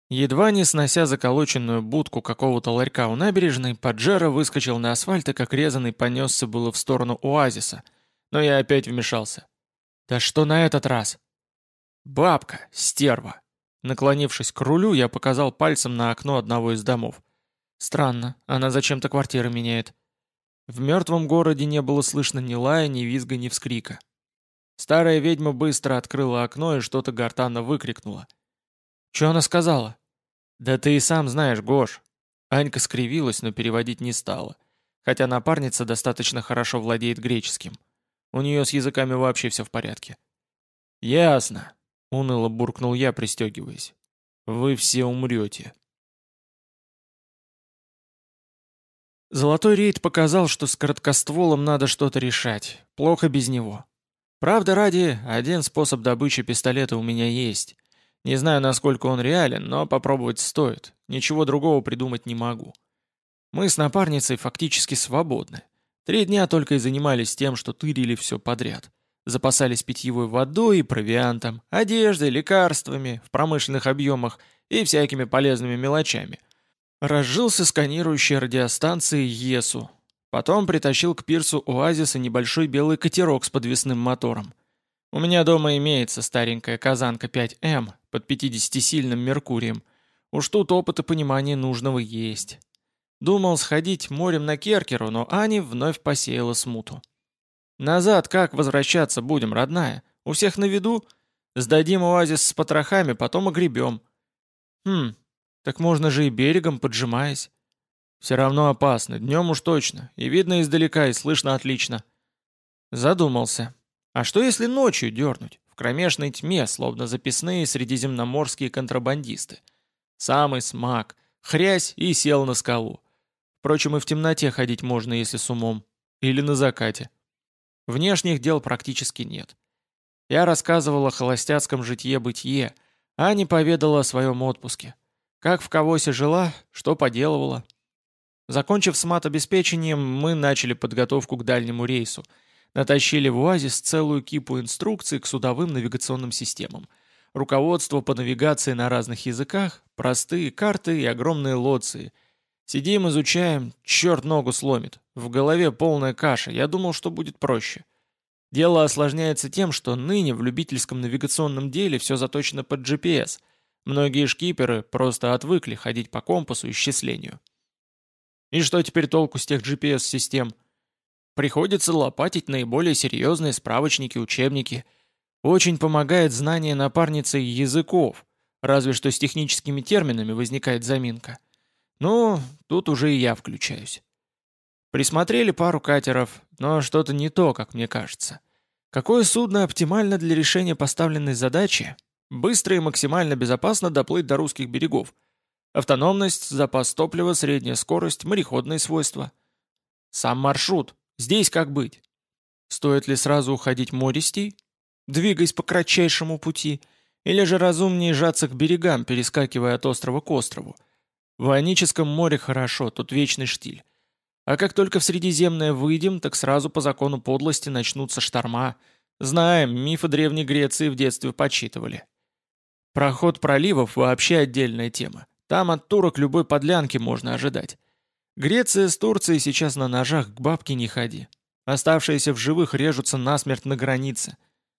Едва не снося заколоченную будку какого-то ларька у набережной, Паджеро выскочил на асфальт и как резанный понесся было в сторону оазиса. Но я опять вмешался. «Да что на этот раз?» «Бабка, стерва!» Наклонившись к рулю, я показал пальцем на окно одного из домов. «Странно, она зачем-то квартиры меняет». В мертвом городе не было слышно ни лая, ни визга, ни вскрика. Старая ведьма быстро открыла окно и что-то гортанно выкрикнула. «Че она сказала?» «Да ты и сам знаешь, Гош». Анька скривилась, но переводить не стала, хотя напарница достаточно хорошо владеет греческим. У нее с языками вообще все в порядке. «Ясно», — уныло буркнул я, пристегиваясь. «Вы все умрете». Золотой рейд показал, что с короткостволом надо что-то решать. Плохо без него. Правда ради, один способ добычи пистолета у меня есть. Не знаю, насколько он реален, но попробовать стоит. Ничего другого придумать не могу. Мы с напарницей фактически свободны. Три дня только и занимались тем, что тырили все подряд. Запасались питьевой водой и провиантом, одеждой, лекарствами в промышленных объемах и всякими полезными мелочами. Разжился сканирующей радиостанцией ЕСУ. Потом притащил к пирсу оазиса небольшой белый катерок с подвесным мотором. У меня дома имеется старенькая казанка пять эм под пятидесятисильным меркурием. Уж тут опыт и понимание нужного есть. Думал сходить морем на Керкеру, но Ани вновь посеяла смуту. «Назад как возвращаться будем, родная? У всех на виду? Сдадим оазис с потрохами, потом огребем». «Хм, так можно же и берегом, поджимаясь». «Все равно опасно, днем уж точно, и видно издалека, и слышно отлично». Задумался. А что если ночью дернуть? В кромешной тьме, словно записные средиземноморские контрабандисты. Самый смак. Хрясь и сел на скалу. Впрочем, и в темноте ходить можно, если с умом. Или на закате. Внешних дел практически нет. Я рассказывал о холостяцком житье-бытие, а не поведала о своем отпуске. Как в Кавосе жила, что поделывала. Закончив с матобеспечением, мы начали подготовку к дальнему рейсу. Натащили в оазис целую кипу инструкций к судовым навигационным системам. Руководство по навигации на разных языках, простые карты и огромные лоции. Сидим, изучаем, черт ногу сломит. В голове полная каша, я думал, что будет проще. Дело осложняется тем, что ныне в любительском навигационном деле все заточено под джи пи эс. Многие шкиперы просто отвыкли ходить по компасу и счислению. И что теперь толку с тех джи пи эс-систем? Приходится лопатить наиболее серьезные справочники-учебники. Очень помогает знание напарницы языков, разве что с техническими терминами возникает заминка. Ну, тут уже и я включаюсь. Присмотрели пару катеров, но что-то не то, как мне кажется. Какое судно оптимально для решения поставленной задачи? Быстро и максимально безопасно доплыть до русских берегов. Автономность, запас топлива, средняя скорость, мореходные свойства. Сам маршрут. Здесь как быть? Стоит ли сразу уходить мористей? Двигаясь по кратчайшему пути? Или же разумнее жаться к берегам, перескакивая от острова к острову? В Ионическом море хорошо, тут вечный штиль. А как только в Средиземное выйдем, так сразу по закону подлости начнутся шторма. Знаем, мифы Древней Греции в детстве почитывали. Проход проливов вообще отдельная тема. Там от турок любой подлянки можно ожидать. Греция с Турцией сейчас на ножах к бабке не ходи. Оставшиеся в живых режутся насмерть на границе.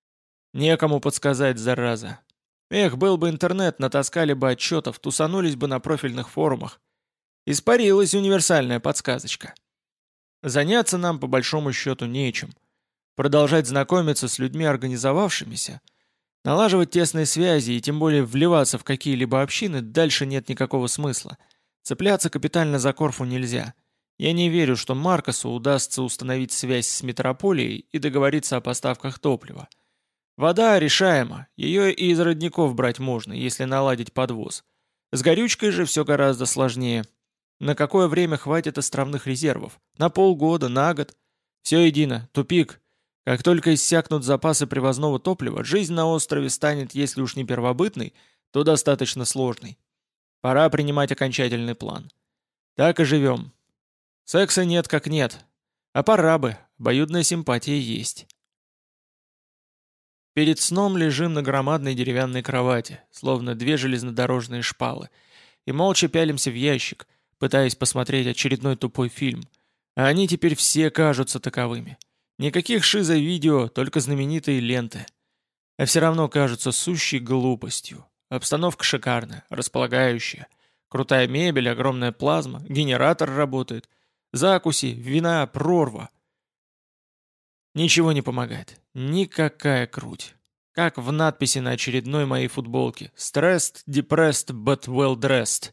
Некому подсказать, зараза. Эх, был бы интернет, натаскали бы отчетов, тусанулись бы на профильных форумах. Испарилась универсальная подсказочка. Заняться нам по большому счету нечем. Продолжать знакомиться с людьми организовавшимися, налаживать тесные связи и тем более вливаться в какие-либо общины дальше нет никакого смысла. Цепляться капитально за Корфу нельзя. Я не верю, что Маркосу удастся установить связь с метрополией и договориться о поставках топлива. Вода решаема, ее и из родников брать можно, если наладить подвоз. С горючкой же все гораздо сложнее. На какое время хватит островных резервов? На полгода, на год? Все едино, тупик. Как только иссякнут запасы привозного топлива, жизнь на острове станет, если уж не первобытной, то достаточно сложной. Пора принимать окончательный план. Так и живем. Секса нет как нет. А пора бы, обоюдная симпатия есть. Перед сном лежим на громадной деревянной кровати, словно две железнодорожные шпалы, и молча пялимся в ящик, пытаясь посмотреть очередной тупой фильм. А они теперь все кажутся таковыми. Никаких шизо-видео, только знаменитые ленты. А все равно кажутся сущей глупостью. Обстановка шикарная, располагающая. Крутая мебель, огромная плазма, генератор работает. Закуси, вина, прорва. Ничего не помогает. Никакая круть. Как в надписи на очередной моей футболке. Stressed, depressed, but well dressed.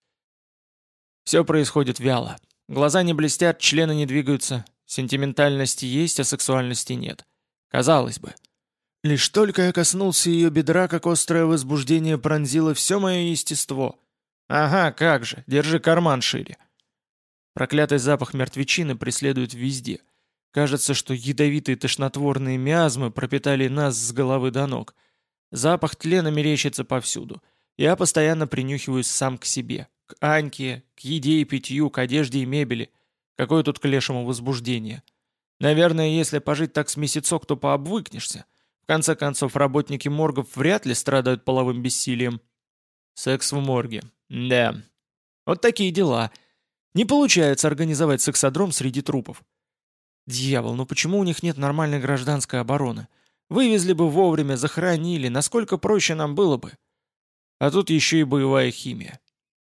Все происходит вяло. Глаза не блестят, члены не двигаются. Сентиментальности есть, а сексуальности нет. Казалось бы. Лишь только я коснулся ее бедра, как острое возбуждение пронзило все мое естество. Ага, как же, держи карман шире. Проклятый запах мертвечины преследует везде. Кажется, что ядовитые тошнотворные миазмы пропитали нас с головы до ног. Запах тлена мерещится повсюду. Я постоянно принюхиваюсь сам к себе. К Аньке, к еде и питью, к одежде и мебели. Какое тут к лешему возбуждение. Наверное, если пожить так с месяцок, то пообвыкнешься. В конце концов, работники моргов вряд ли страдают половым бессилием. Секс в морге. Да. Вот такие дела. Не получается организовать сексодром среди трупов. Дьявол, ну почему у них нет нормальной гражданской обороны? Вывезли бы вовремя, захоронили, насколько проще нам было бы. А тут еще и боевая химия.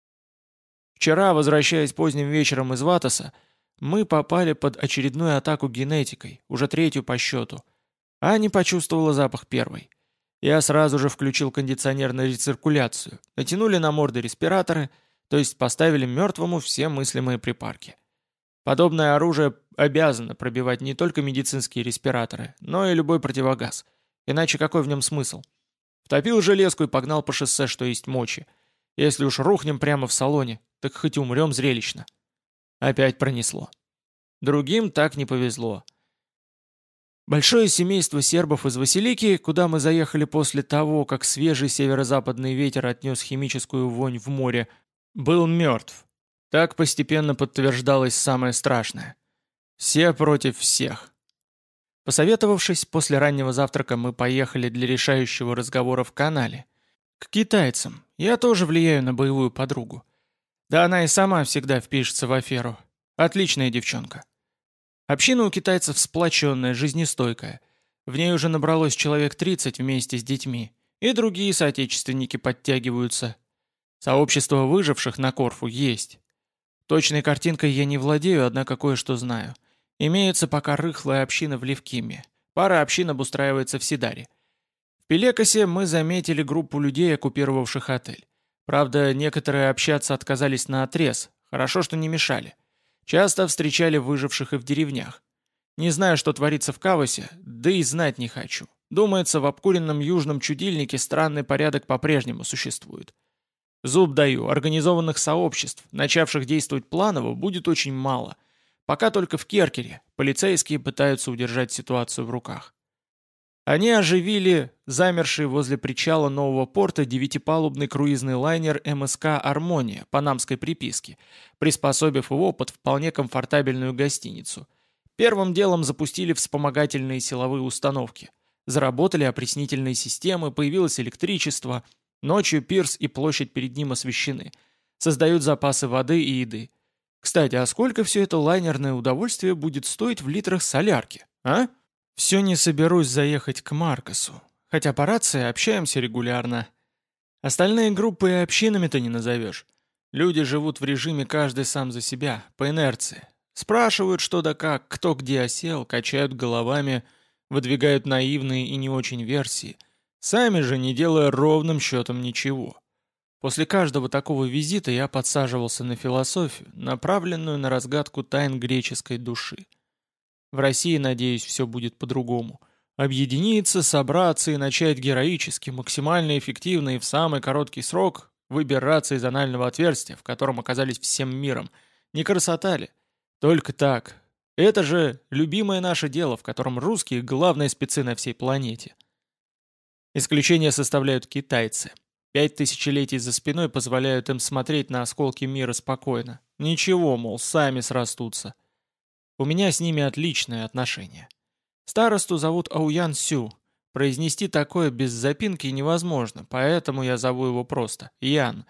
Вчера, возвращаясь поздним вечером из Ватаса, мы попали под очередную атаку генетикой, уже третью по счету. Аня почувствовала запах первой. Я сразу же включил кондиционер на рециркуляцию, натянули на морды респираторы, то есть поставили мертвому все мыслимые припарки. Подобное оружие обязано пробивать не только медицинские респираторы, но и любой противогаз. Иначе какой в нем смысл? Втопил железку и погнал по шоссе, что есть мочи. Если уж рухнем прямо в салоне, так хоть умрем зрелищно. Опять пронесло. Другим так не повезло. Большое семейство сербов из Василики, куда мы заехали после того, как свежий северо-западный ветер отнес химическую вонь в море, был мертв. Так постепенно подтверждалось самое страшное. Все против всех. Посоветовавшись, после раннего завтрака мы поехали для решающего разговора в канале. К китайцам. Я тоже влияю на боевую подругу. Да она и сама всегда впишется в аферу. Отличная девчонка. Община у китайцев сплоченная, жизнестойкая. В ней уже набралось человек тридцать вместе с детьми. И другие соотечественники подтягиваются. Сообщество выживших на Корфу есть. Точной картинкой я не владею, однако кое-что знаю. Имеется пока рыхлая община в Левкиме. Пара общин обустраивается в Сидаре. В Пелекасе мы заметили группу людей, оккупировавших отель. Правда, некоторые общаться отказались наотрез. Хорошо, что не мешали. Часто встречали выживших и в деревнях. Не знаю, что творится в Кавасе, да и знать не хочу. Думается, в обкуренном южном чудильнике странный порядок по-прежнему существует. Зуб даю, организованных сообществ, начавших действовать планово, будет очень мало. Пока только в Керкере полицейские пытаются удержать ситуацию в руках. Они оживили замерший возле причала нового порта девятипалубный круизный лайнер эм эс ка «Армония» панамской приписки, приспособив его под вполне комфортабельную гостиницу. Первым делом запустили вспомогательные силовые установки. Заработали опреснительные системы, появилось электричество. Ночью пирс и площадь перед ним освещены. Создают запасы воды и еды. Кстати, а сколько все это лайнерное удовольствие будет стоить в литрах солярки, а? Все не соберусь заехать к Маркосу. Хотя по рации общаемся регулярно. Остальные группы и общинами-то не назовешь. Люди живут в режиме каждый сам за себя, по инерции. Спрашивают что да как, кто где осел, качают головами, выдвигают наивные и не очень версии. Сами же не делая ровным счетом ничего. После каждого такого визита я подсаживался на философию, направленную на разгадку тайн греческой души. В России, надеюсь, все будет по-другому. Объединиться, собраться и начать героически, максимально эффективно и в самый короткий срок выбираться из анального отверстия, в котором оказались всем миром. Не красота ли? Только так. Это же любимое наше дело, в котором русские — главные спецы на всей планете. Исключение составляют китайцы. Пять тысячелетий за спиной позволяют им смотреть на осколки мира спокойно. Ничего, мол, сами срастутся. У меня с ними отличные отношения. Старосту зовут Ауян Сю. Произнести такое без запинки невозможно, поэтому я зову его просто Ян.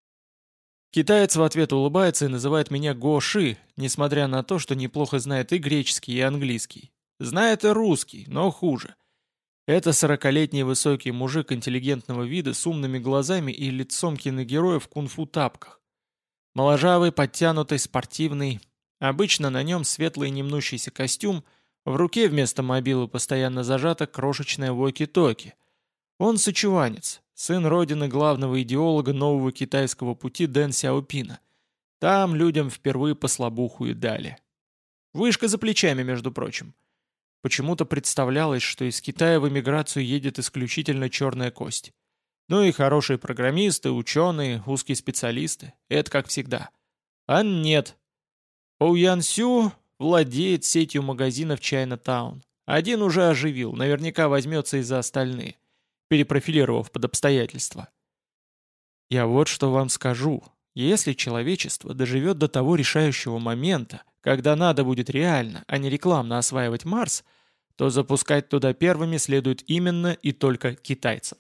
Китаец в ответ улыбается и называет меня Го Ши, несмотря на то, что неплохо знает и греческий, и английский. Знает и русский, но хуже. Это сорокалетний высокий мужик интеллигентного вида с умными глазами и лицом киногероя в кунг-фу тапках. Моложавый, подтянутый, спортивный. Обычно на нем светлый немнущийся костюм, в руке вместо мобилы постоянно зажата крошечная войки-токи. Он сычуанец, сын родины главного идеолога нового китайского пути Дэн Сяопина. Там людям впервые по слабуху и дали. Вышка за плечами, между прочим. Почему-то представлялось, что из Китая в эмиграцию едет исключительно черная кость. Ну и хорошие программисты, ученые, узкие специалисты. Это как всегда. А нет. Оуян Сю владеет сетью магазинов Чайна-таун. Один уже оживил, наверняка возьмется и за остальные, перепрофилировав под обстоятельства. Я вот что вам скажу. Если человечество доживет до того решающего момента, когда надо будет реально, а не рекламно осваивать Марс, то запускать туда первыми следует именно и только китайцам.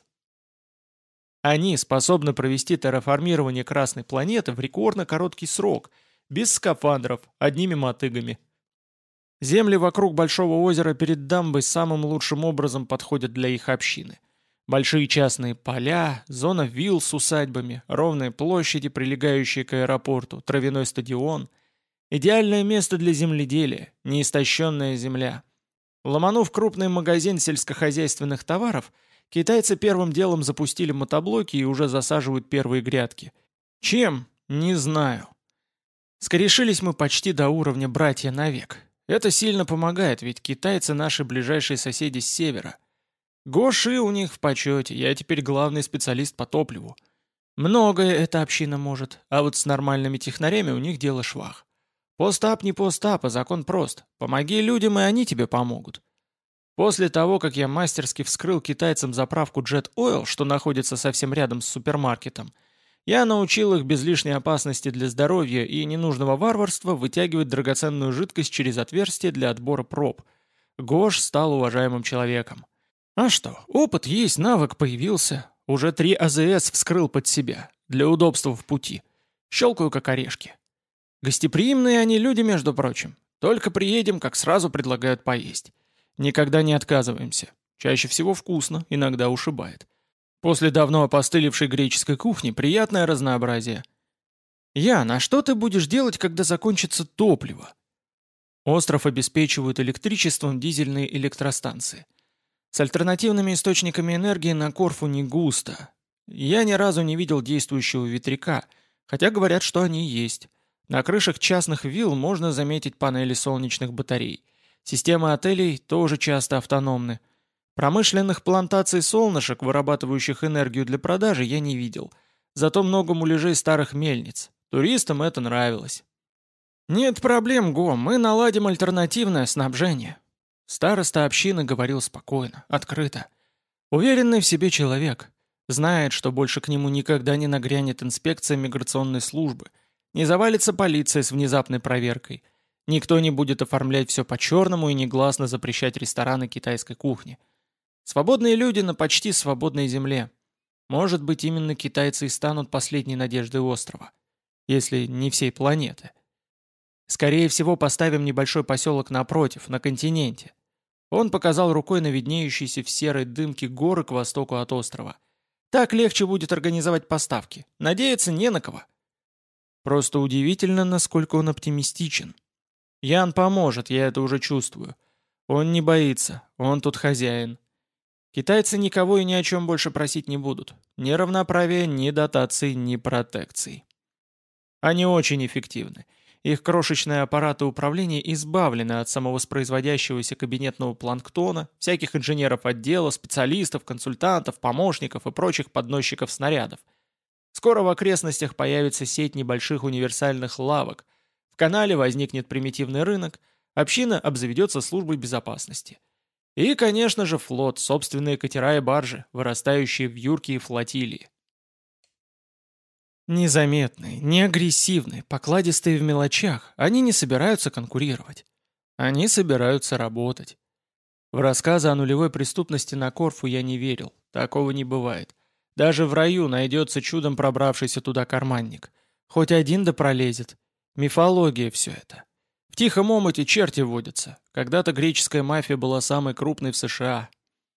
Они способны провести терраформирование Красной планеты в рекордно короткий срок, без скафандров, одними мотыгами. Земли вокруг Большого озера перед дамбой самым лучшим образом подходят для их общины. Большие частные поля, зона вилл с усадьбами, ровные площади, прилегающие к аэропорту, травяной стадион. Идеальное место для земледелия, неистощенная земля. Ломанув крупный магазин сельскохозяйственных товаров, китайцы первым делом запустили мотоблоки и уже засаживают первые грядки. Чем? Не знаю. Скорешились мы почти до уровня братья навек. Это сильно помогает, ведь китайцы наши ближайшие соседи с севера. Го Ши у них в почете, я теперь главный специалист по топливу. Многое эта община может, а вот с нормальными технарями у них дело швах. Постап не постап, а закон прост. Помоги людям, и они тебе помогут. После того, как я мастерски вскрыл китайцам заправку Jet Oil, что находится совсем рядом с супермаркетом, я научил их без лишней опасности для здоровья и ненужного варварства вытягивать драгоценную жидкость через отверстие для отбора проб. Гош стал уважаемым человеком. А что, опыт есть, навык появился. Уже три А З С вскрыл под себя, для удобства в пути. Щелкаю как орешки. Гостеприимные они люди, между прочим. Только приедем, как сразу предлагают поесть. Никогда не отказываемся. Чаще всего вкусно, иногда ушибает. После давно опостылевшей греческой кухни приятное разнообразие. Ян, а что ты будешь делать, когда закончится топливо? Остров обеспечивают электричеством дизельные электростанции. С альтернативными источниками энергии на Корфу не густо. Я ни разу не видел действующего ветряка, хотя говорят, что они есть. На крышах частных вилл можно заметить панели солнечных батарей. Системы отелей тоже часто автономны. Промышленных плантаций солнышек, вырабатывающих энергию для продажи, я не видел. Зато много муляжей старых мельниц. Туристам это нравилось. «Нет проблем, Го, мы наладим альтернативное снабжение». Староста общины говорил спокойно, открыто. Уверенный в себе человек. Знает, что больше к нему никогда не нагрянет инспекция миграционной службы. Не завалится полиция с внезапной проверкой. Никто не будет оформлять все по-черному и негласно запрещать рестораны китайской кухни. Свободные люди на почти свободной земле. Может быть, именно китайцы и станут последней надеждой острова. Если не всей планеты. Скорее всего, поставим небольшой поселок напротив, на континенте. Он показал рукой на виднеющиеся в серой дымке горы к востоку от острова. Так легче будет организовать поставки. Надеяться не на кого. Просто удивительно, насколько он оптимистичен. Ян поможет, я это уже чувствую. Он не боится, он тут хозяин. Китайцы никого и ни о чем больше просить не будут. Ни равноправия, ни дотаций, ни протекций. Они очень эффективны. Их крошечные аппараты управления избавлены от самовоспроизводящегося кабинетного планктона, всяких инженеров отдела, специалистов, консультантов, помощников и прочих подносчиков снарядов. Скоро в окрестностях появится сеть небольших универсальных лавок. В канале возникнет примитивный рынок, община обзаведется службой безопасности. И, конечно же, флот, собственные катера и баржи, вырастающие в юркие флотилии. Незаметные, не агрессивные, покладистые в мелочах, они не собираются конкурировать. Они собираются работать. В рассказы о нулевой преступности на Корфу я не верил. Такого не бывает. Даже в раю найдется чудом пробравшийся туда карманник. Хоть один да пролезет. Мифология все это. В тихом омуте черти водятся. Когда-то греческая мафия была самой крупной в США.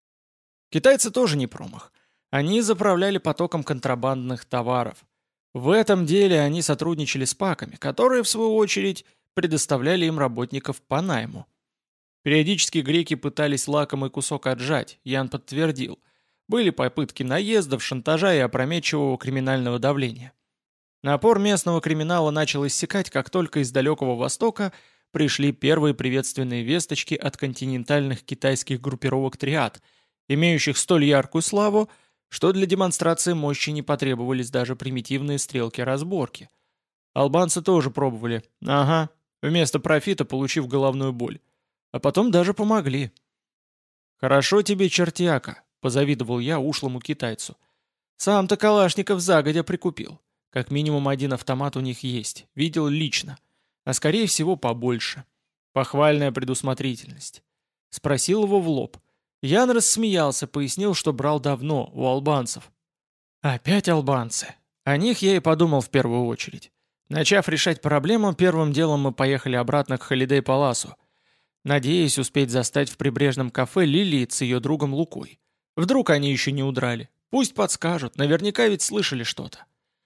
Китайцы тоже не промах. Они заправляли потоком контрабандных товаров. В этом деле они сотрудничали с паками, которые, в свою очередь, предоставляли им работников по найму. Периодически греки пытались лакомый кусок отжать, Ян подтвердил. Были попытки наездов, шантажа и опрометчивого криминального давления. Напор местного криминала начал иссякать, как только из далекого Востока пришли первые приветственные весточки от континентальных китайских группировок триад, имеющих столь яркую славу, что для демонстрации мощи не потребовались даже примитивные стрелки-разборки. Албанцы тоже пробовали. Ага, вместо профита получив головную боль. А потом даже помогли. «Хорошо тебе, чертяка», — позавидовал я ушлому китайцу. «Сам-то Калашников загодя прикупил. Как минимум один автомат у них есть. Видел лично. А скорее всего побольше. Похвальная предусмотрительность». Спросил его в лоб. Ян рассмеялся, пояснил, что брал давно, у албанцев. «Опять албанцы. О них я и подумал в первую очередь. Начав решать проблему, первым делом мы поехали обратно к Холидей Паласу, надеясь успеть застать в прибрежном кафе Лилит с ее другом Лукой. Вдруг они еще не удрали. Пусть подскажут, наверняка ведь слышали что-то.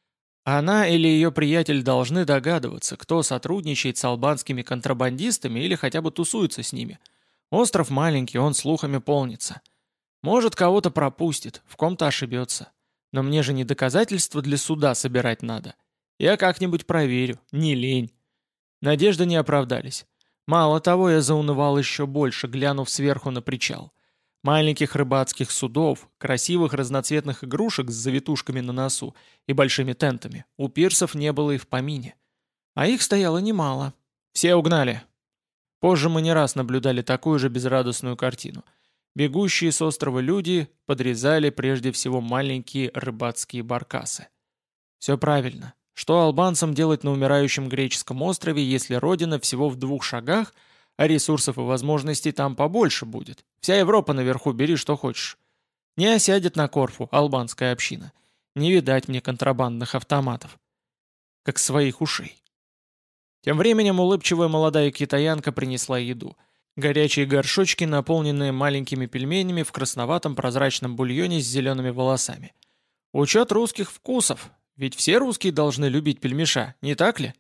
Она или ее приятель должны догадываться, кто сотрудничает с албанскими контрабандистами или хотя бы тусуется с ними. Остров маленький, он слухами полнится. Может, кого-то пропустит, в ком-то ошибется. Но мне же не доказательства для суда собирать надо. Я как-нибудь проверю, не лень. Надежды не оправдались. Мало того, я заунывал еще больше, глянув сверху на причал. Маленьких рыбацких судов, красивых разноцветных игрушек с завитушками на носу и большими тентами у пирсов не было и в помине. А их стояло немало. Все угнали. Позже мы не раз наблюдали такую же безрадостную картину. Бегущие с острова люди подрезали прежде всего маленькие рыбацкие баркасы. Все правильно. Что албанцам делать на умирающем греческом острове, если родина всего в двух шагах, а ресурсов и возможностей там побольше будет? Вся Европа наверху, бери что хочешь. Не осядет на Корфу албанская община. Не видать мне контрабандных автоматов. Как своих ушей. Тем временем улыбчивая молодая китаянка принесла еду. Горячие горшочки, наполненные маленькими пельменями в красноватом прозрачном бульоне с зелеными волосами. Учет русских вкусов. Ведь все русские должны любить пельмеша, не так ли?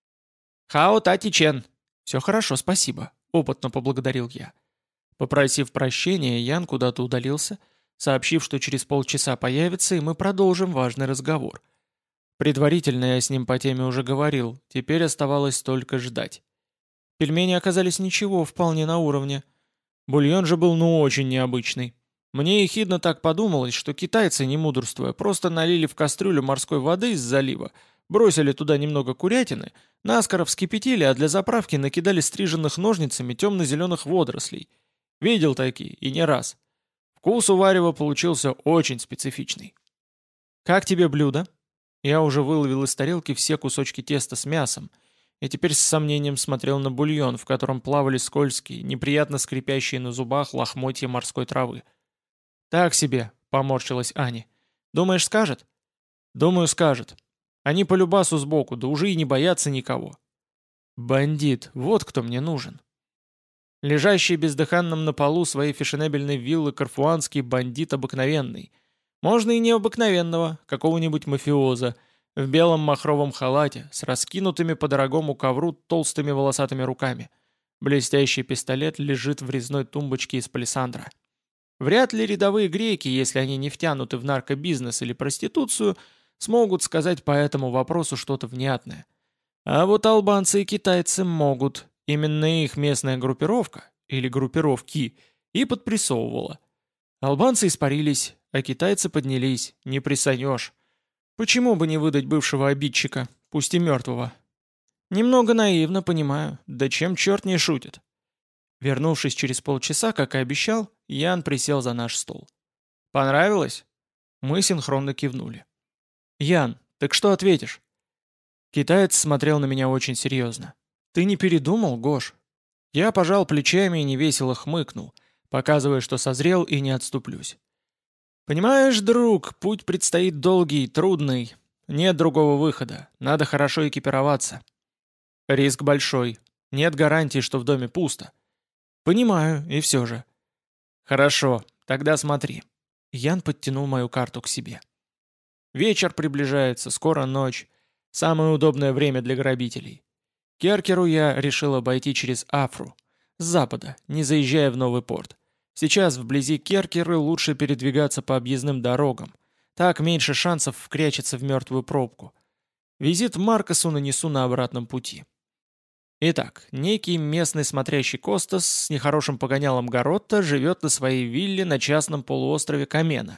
«Хао Тати Чен». «Все хорошо, спасибо», — опытно поблагодарил я. Попросив прощения, Ян куда-то удалился, сообщив, что через полчаса появится, и мы продолжим важный разговор. Предварительно я с ним по теме уже говорил, теперь оставалось только ждать. Пельмени оказались ничего, вполне на уровне. Бульон же был ну очень необычный. Мне ехидно так подумалось, что китайцы, не мудрствуя, просто налили в кастрюлю морской воды из залива, бросили туда немного курятины, наскоро вскипятили, а для заправки накидали стриженных ножницами темно-зеленых водорослей. Видел такие, и не раз. Вкус у варева получился очень специфичный. «Как тебе блюдо?» Я уже выловил из тарелки все кусочки теста с мясом, и теперь с сомнением смотрел на бульон, в котором плавали скользкие, неприятно скрипящие на зубах лохмотья морской травы. «Так себе», — поморщилась Аня. «Думаешь, скажет?» «Думаю, скажет. Они по любасу сбоку, да уже и не боятся никого». «Бандит, вот кто мне нужен». Лежащий бездыханным на полу своей фешенебельной виллы карфуанский бандит обыкновенный. Можно и необыкновенного, какого-нибудь мафиоза, в белом махровом халате, с раскинутыми по дорогому ковру толстыми волосатыми руками. Блестящий пистолет лежит в резной тумбочке из палисандра. Вряд ли рядовые греки, если они не втянуты в наркобизнес или проституцию, смогут сказать по этому вопросу что-то внятное. А вот албанцы и китайцы могут. Именно их местная группировка, или группировки, и подпрессовывала. Албанцы испарились, а китайцы поднялись, не присанешь. Почему бы не выдать бывшего обидчика, пусть и мертвого? Немного наивно, понимаю, да чем черт не шутит. Вернувшись через полчаса, как и обещал, Ян присел за наш стол. «Понравилось?» Мы синхронно кивнули. «Ян, так что ответишь?» Китаец смотрел на меня очень серьезно. «Ты не передумал, Гош?» Я пожал плечами и невесело хмыкнул. показывая, что созрел и не отступлюсь. «Понимаешь, друг, путь предстоит долгий, трудный. Нет другого выхода. Надо хорошо экипироваться. Риск большой. Нет гарантии, что в доме пусто. Понимаю, и все же. Хорошо, тогда смотри». Ян подтянул мою карту к себе. Вечер приближается, скоро ночь. Самое удобное время для грабителей. Керкеру я решил обойти через Афру. С запада, не заезжая в новый порт. Сейчас вблизи Керкеры лучше передвигаться по объездным дорогам. Так меньше шансов вкрячиться в мертвую пробку. Визит Маркосу нанесу на обратном пути. Итак, некий местный смотрящий Костас с нехорошим погонялом Гаротта живет на своей вилле на частном полуострове Камена.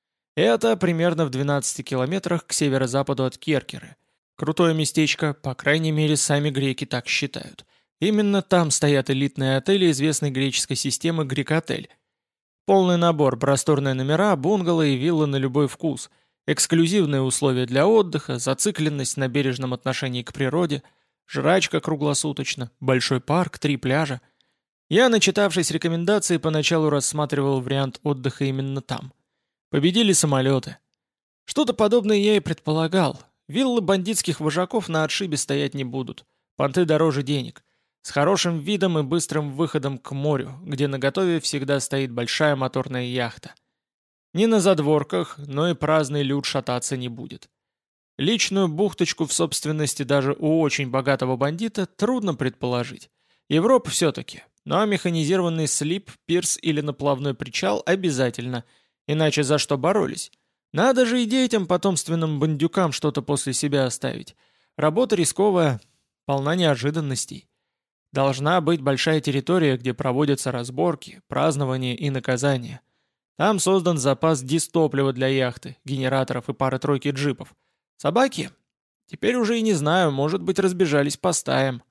Это примерно в двенадцати километрах к северо-западу от Керкеры. Крутое местечко, по крайней мере, сами греки так считают. Именно там стоят элитные отели известной греческой системы Грекотель. Полный набор, просторные номера, бунгало и виллы на любой вкус, эксклюзивные условия для отдыха, зацикленность на бережном отношении к природе, жрачка круглосуточно, большой парк, три пляжа. Я, начитавшись рекомендаций, поначалу рассматривал вариант отдыха именно там. Победили самолеты. Что-то подобное я и предполагал. Виллы бандитских вожаков на отшибе стоять не будут. Понты дороже денег. С хорошим видом и быстрым выходом к морю, где наготове всегда стоит большая моторная яхта. Ни на задворках, но и праздный люд шататься не будет. Личную бухточку в собственности даже у очень богатого бандита трудно предположить. Европа все-таки, но механизированный слип, пирс или наплавной причал обязательно, иначе за что боролись? Надо же и детям, потомственным бандюкам, что-то после себя оставить. Работа рисковая, полна неожиданностей. Должна быть большая территория, где проводятся разборки, празднования и наказания. Там создан запас дистоплива для яхты, генераторов и пары-тройки джипов. Собаки? Теперь уже и не знаю, может быть, разбежались по стаям.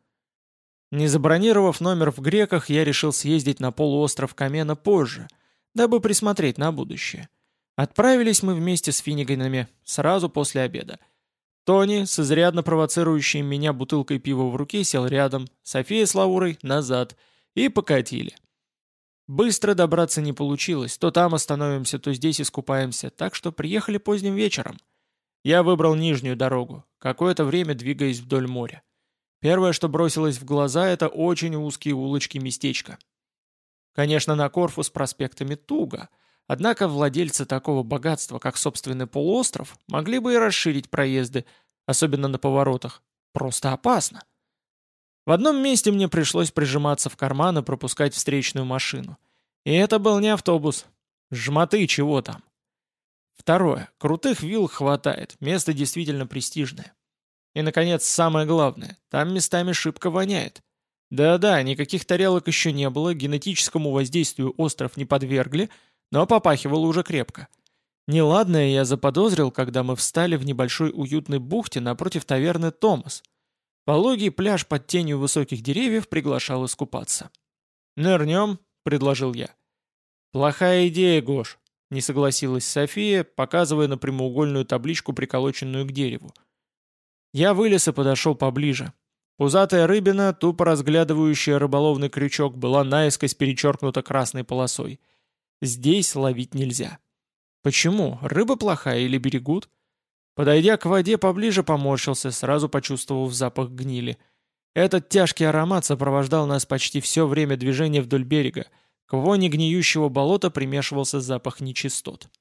Не забронировав номер в Греках, я решил съездить на полуостров Камена позже, дабы присмотреть на будущее. Отправились мы вместе с финиганами сразу после обеда. Тони, с изрядно провоцирующей меня бутылкой пива в руке, сел рядом, София с Лаурой — назад, и покатили. Быстро добраться не получилось, то там остановимся, то здесь искупаемся, так что приехали поздним вечером. Я выбрал нижнюю дорогу, какое-то время двигаясь вдоль моря. Первое, что бросилось в глаза, это очень узкие улочки местечка. Конечно, на Корфу с проспектами туго, однако владельцы такого богатства, как собственный полуостров, могли бы и расширить проезды, особенно на поворотах. Просто опасно. В одном месте мне пришлось прижиматься в карман и пропускать встречную машину. И это был не автобус. Жмоты чего там. Второе. Крутых вилл хватает, место действительно престижное. И, наконец, самое главное. Там местами шибко воняет. Да-да, никаких тарелок еще не было, генетическому воздействию остров не подвергли, но попахивало уже крепко. Неладное я заподозрил, когда мы встали в небольшой уютной бухте напротив таверны «Томас». Пологий пляж под тенью высоких деревьев приглашал искупаться. «Нырнем», — предложил я. «Плохая идея, Гош», — не согласилась София, показывая на прямоугольную табличку, приколоченную к дереву. Я вылез и подошел поближе. Пузатая рыбина, тупо разглядывающая рыболовный крючок, была наискось перечеркнута красной полосой. Здесь ловить нельзя. Почему? Рыба плохая или берегут? Подойдя к воде поближе, поморщился, сразу почувствовав запах гнили. Этот тяжкий аромат сопровождал нас почти все время движения вдоль берега. К воне гниющего болота примешивался запах нечистот.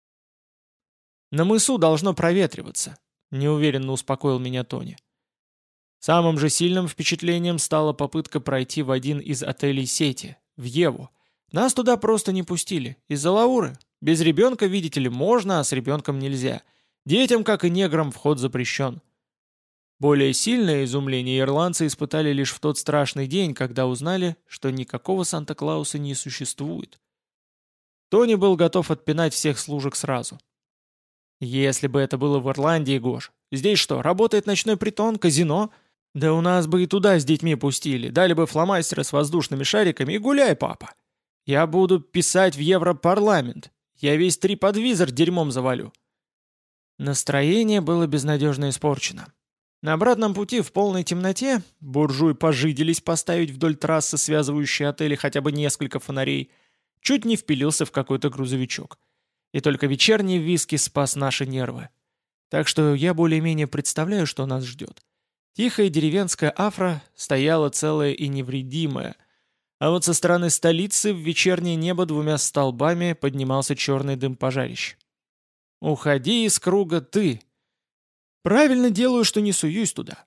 «На мысу должно проветриваться», — неуверенно успокоил меня Тони. Самым же сильным впечатлением стала попытка пройти в один из отелей сети, в Еву. Нас туда просто не пустили. Из-за Лауры. Без ребенка, видите ли, можно, а с ребенком нельзя. Детям, как и неграм, вход запрещен. Более сильное изумление ирландцы испытали лишь в тот страшный день, когда узнали, что никакого Санта-Клауса не существует. Тони был готов отпинать всех служек сразу. Если бы это было в Ирландии, Гош. Здесь что, работает ночной притон, казино? Да у нас бы и туда с детьми пустили, дали бы фломастеры с воздушными шариками и гуляй, папа. Я буду писать в Европарламент. Я весь трипадвизор дерьмом завалю. Настроение было безнадежно испорчено. На обратном пути в полной темноте буржуи пожиделись поставить вдоль трассы, связывающей отели, хотя бы несколько фонарей. Чуть не впилился в какой-то грузовичок. И только вечерний виски спас наши нервы. Так что я более-менее представляю, что нас ждет. Тихая деревенская Афра стояла целая и невредимая, а вот со стороны столицы в вечернее небо двумя столбами поднимался черный дым пожарищ. «Уходи из круга ты!» «Правильно делаю, что не суюсь туда».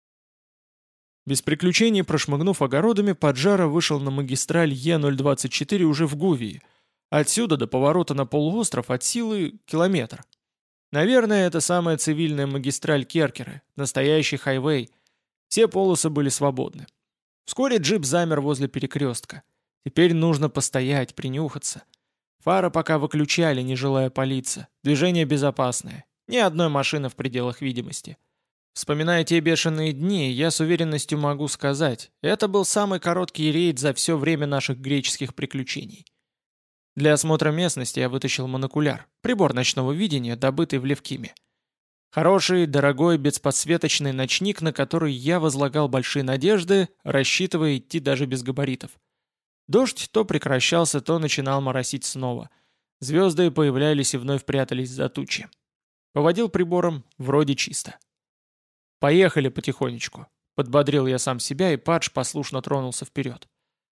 Без приключений прошмыгнув огородами, Поджара вышел на магистраль Е ноль двадцать четыре уже в Гувии. Отсюда до поворота на полуостров от силы километр. Наверное, это самая цивильная магистраль Керкера, настоящий хайвей. Все полосы были свободны. Вскоре джип замер возле перекрестка. Теперь нужно постоять, принюхаться. Фары пока выключали, не желая палиться. Движение безопасное. Ни одной машины в пределах видимости. Вспоминая те бешеные дни, я с уверенностью могу сказать, это был самый короткий рейд за все время наших греческих приключений. Для осмотра местности я вытащил монокуляр, прибор ночного видения, добытый в Левкиме. Хороший, дорогой, бесподсветочный ночник, на который я возлагал большие надежды, рассчитывая идти даже без габаритов. Дождь то прекращался, то начинал моросить снова. Звезды появлялись и вновь прятались за тучи. Поводил прибором, вроде чисто. «Поехали потихонечку», — подбодрил я сам себя, и Падж послушно тронулся вперед.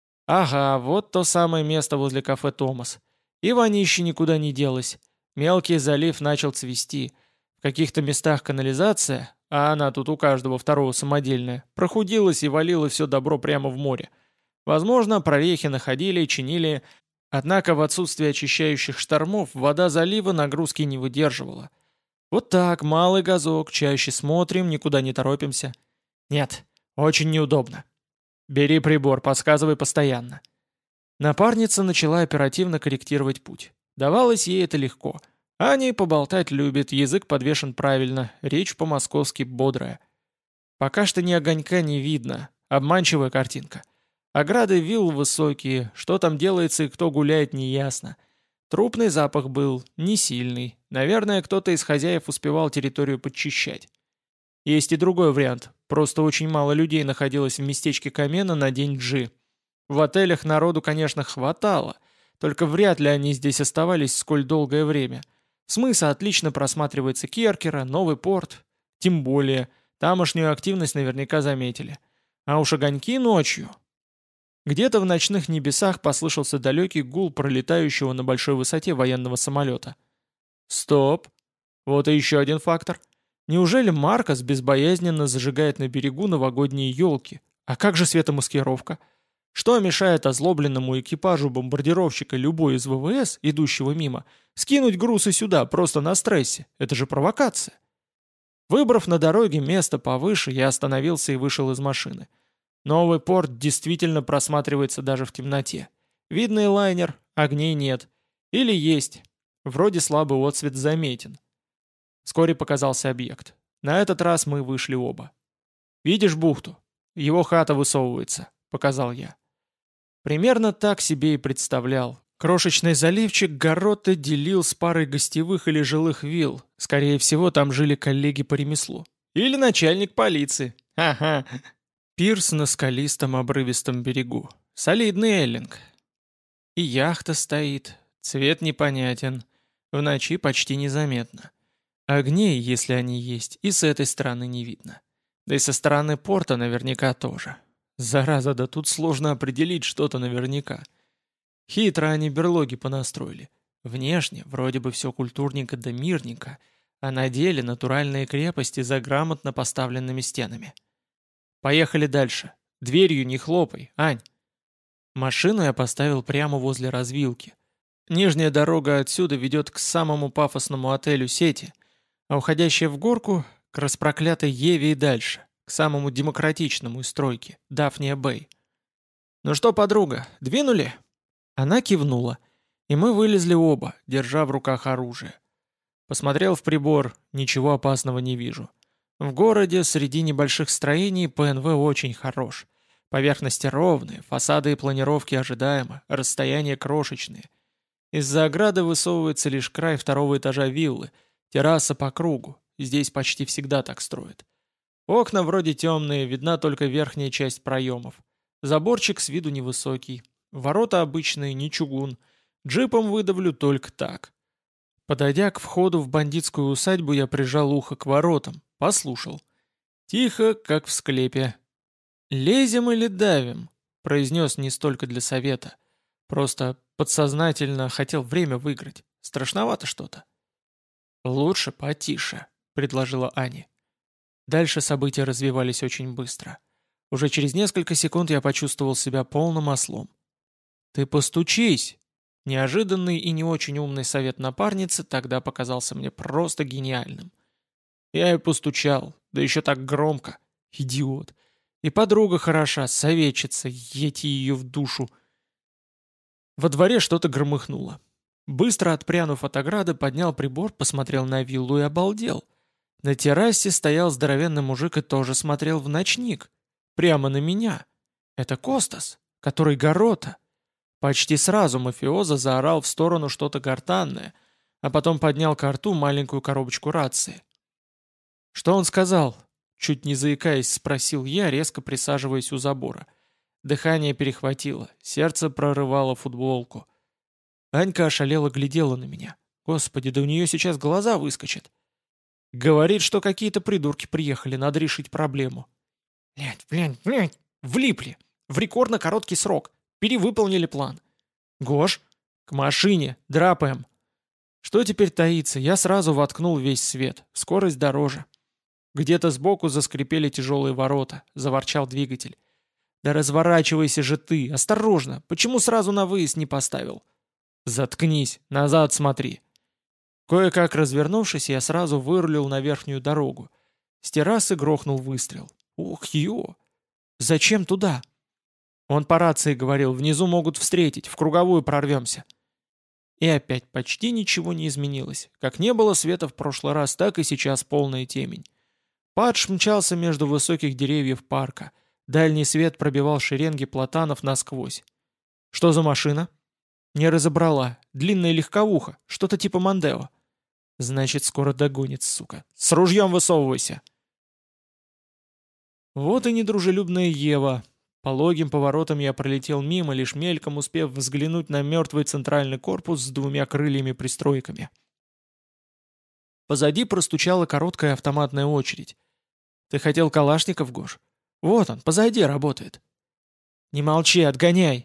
Ага, вот то самое место возле кафе «Томас». И вонище никуда не делось. Мелкий залив начал цвести. В каких-то местах канализация, а она тут у каждого второго самодельная, прохудилась и валила все добро прямо в море. Возможно, прорехи находили и чинили, однако в отсутствие очищающих штормов вода залива нагрузки не выдерживала. Вот так, малый газок, чаще смотрим, никуда не торопимся. Нет, очень неудобно. Бери прибор, подсказывай постоянно. Напарница начала оперативно корректировать путь. Давалось ей это легко. Аня поболтать любит, язык подвешен правильно, речь по-московски бодрая. Пока что ни огонька не видно, обманчивая картинка. Ограды вилл высокие, что там делается и кто гуляет, неясно. Трупный запах был, не сильный. Наверное, кто-то из хозяев успевал территорию подчищать. Есть и другой вариант. Просто очень мало людей находилось в местечке Камена на день Джи. В отелях народу, конечно, хватало, только вряд ли они здесь оставались сколь долгое время. С мыса отлично просматривается Керкера, новый порт. Тем более, тамошнюю активность наверняка заметили. А уж огоньки ночью. Где-то в ночных небесах послышался далекий гул пролетающего на большой высоте военного самолета. Стоп. Вот и еще один фактор. Неужели Маркос безбоязненно зажигает на берегу новогодние елки? А как же светомаскировка? Что мешает озлобленному экипажу бомбардировщика любой из ВВС, идущего мимо, скинуть груз и сюда, просто на стрессе? Это же провокация. Выбрав на дороге место повыше, я остановился и вышел из машины. Новый порт действительно просматривается даже в темноте. Видный лайнер, огней нет. Или есть. Вроде слабый отсвет заметен. Вскоре показался объект. На этот раз мы вышли оба. «Видишь бухту? Его хата высовывается», — показал я. Примерно так себе и представлял. Крошечный заливчик Гаротта делил с парой гостевых или жилых вилл. Скорее всего, там жили коллеги по ремеслу. Или начальник полиции. Ха-ха. Пирс на скалистом обрывистом берегу. Солидный эллинг. И яхта стоит. Цвет непонятен. В ночи почти незаметно. Огней, если они есть, и с этой стороны не видно. Да и со стороны порта наверняка тоже. Зараза, да тут сложно определить что-то наверняка. Хитро они берлоги понастроили. Внешне вроде бы все культурненько да мирненько, а на деле натуральные крепости за грамотно поставленными стенами. Поехали дальше. Дверью не хлопай, Ань. Машину я поставил прямо возле развилки. Нижняя дорога отсюда ведет к самому пафосному отелю сети, а уходящая в горку — к распроклятой Еве и дальше, к самому демократичному из стройки, Дафния Бэй. «Ну что, подруга, двинули?» Она кивнула, и мы вылезли оба, держа в руках оружие. Посмотрел в прибор, ничего опасного не вижу. В городе среди небольших строений ПНВ очень хорош. Поверхности ровные, фасады и планировки ожидаемы, расстояния крошечные. Из-за ограды высовывается лишь край второго этажа виллы, терраса по кругу, здесь почти всегда так строят. Окна вроде темные, видна только верхняя часть проемов. Заборчик с виду невысокий. Ворота обычные, не чугун. Джипом выдавлю только так. Подойдя к входу в бандитскую усадьбу, я прижал ухо к воротам, послушал. Тихо, как в склепе. «Лезем или давим?» — произнес не столько для совета. Просто подсознательно хотел время выиграть. Страшновато что-то. «Лучше потише», — предложила Аня. Дальше события развивались очень быстро. Уже через несколько секунд я почувствовал себя полным ослом. «Ты постучись!» Неожиданный и не очень умный совет напарницы тогда показался мне просто гениальным. Я и постучал, да еще так громко. Идиот. И подруга хороша, советчица, ети ее в душу. Во дворе что-то громыхнуло. Быстро отпрянув от ограды, поднял прибор, посмотрел на виллу и обалдел. На террасе стоял здоровенный мужик и тоже смотрел в ночник. Прямо на меня. Это Костас, который Горота. Почти сразу мафиоза заорал в сторону что-то гортанное, а потом поднял ко рту маленькую коробочку рации. «Что он сказал?» Чуть не заикаясь, спросил я, резко присаживаясь у забора. Дыхание перехватило, сердце прорывало футболку. Анька ошалела глядела на меня. Господи, да у нее сейчас глаза выскочат. Говорит, что какие-то придурки приехали, надо решить проблему. Блядь, блядь, блядь, влипли. В рекордно короткий срок. Перевыполнили план. Гош, к машине, драпаем. Что теперь таится? Я сразу воткнул весь свет. Скорость дороже. Где-то сбоку заскрипели тяжелые ворота. Заворчал двигатель. Да разворачивайся же ты, осторожно. Почему сразу на выезд не поставил? Заткнись, назад смотри. Кое-как развернувшись, я сразу вырулил на верхнюю дорогу. С террасы грохнул выстрел. Ух, ё! Зачем туда? Он по рации говорил, внизу могут встретить, в круговую прорвемся. И опять почти ничего не изменилось. Как не было света в прошлый раз, так и сейчас полная темень. Падж мчался между высоких деревьев парка. Дальний свет пробивал шеренги платанов насквозь. Что за машина? Не разобрала. Длинная легковуха, что-то типа Мандео. Значит, скоро догонит, сука. С ружьем высовывайся. Вот и недружелюбная Ева. Пологим поворотом я пролетел мимо, лишь мельком успев взглянуть на мертвый центральный корпус с двумя крыльями-пристройками. Позади простучала короткая автоматная очередь. «Ты хотел Калашников, Гош? Вот он, позади работает». «Не молчи, отгоняй!»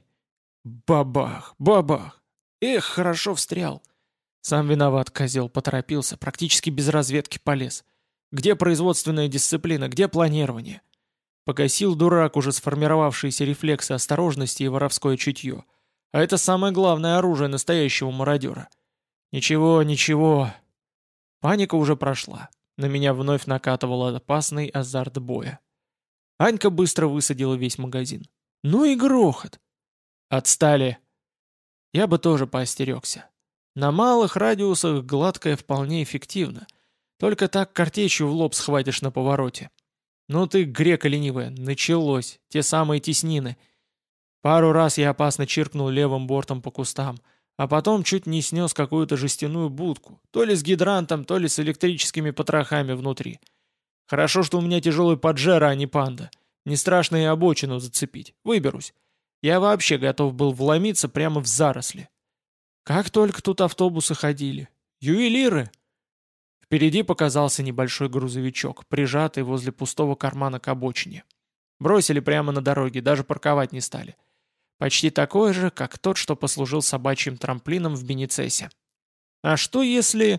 Бабах, бабах! Эх, хорошо встрял. Сам виноват, козел, поторопился, практически без разведки полез. Где производственная дисциплина, где планирование? Погасил дурак уже сформировавшиеся рефлексы осторожности и воровское чутье. А это самое главное оружие настоящего мародера. Ничего, ничего. Паника уже прошла. На меня вновь накатывал опасный азарт боя. Анька быстро высадила весь магазин. Ну и грохот. Отстали. Я бы тоже поостерегся. На малых радиусах гладкое вполне эффективно. Только так картечью в лоб схватишь на повороте. Ну ты, грека ленивая, началось. Те самые теснины. Пару раз я опасно чиркнул левым бортом по кустам, а потом чуть не снес какую-то жестяную будку, то ли с гидрантом, то ли с электрическими потрохами внутри. Хорошо, что у меня тяжелый поджера, а не панда. Не страшно и обочину зацепить. Выберусь. Я вообще готов был вломиться прямо в заросли. Как только тут автобусы ходили. Ювелиры. Впереди показался небольшой грузовичок, прижатый возле пустого кармана к обочине. Бросили прямо на дороге, даже парковать не стали. Почти такой же, как тот, что послужил собачьим трамплином в Беницесе. А что если...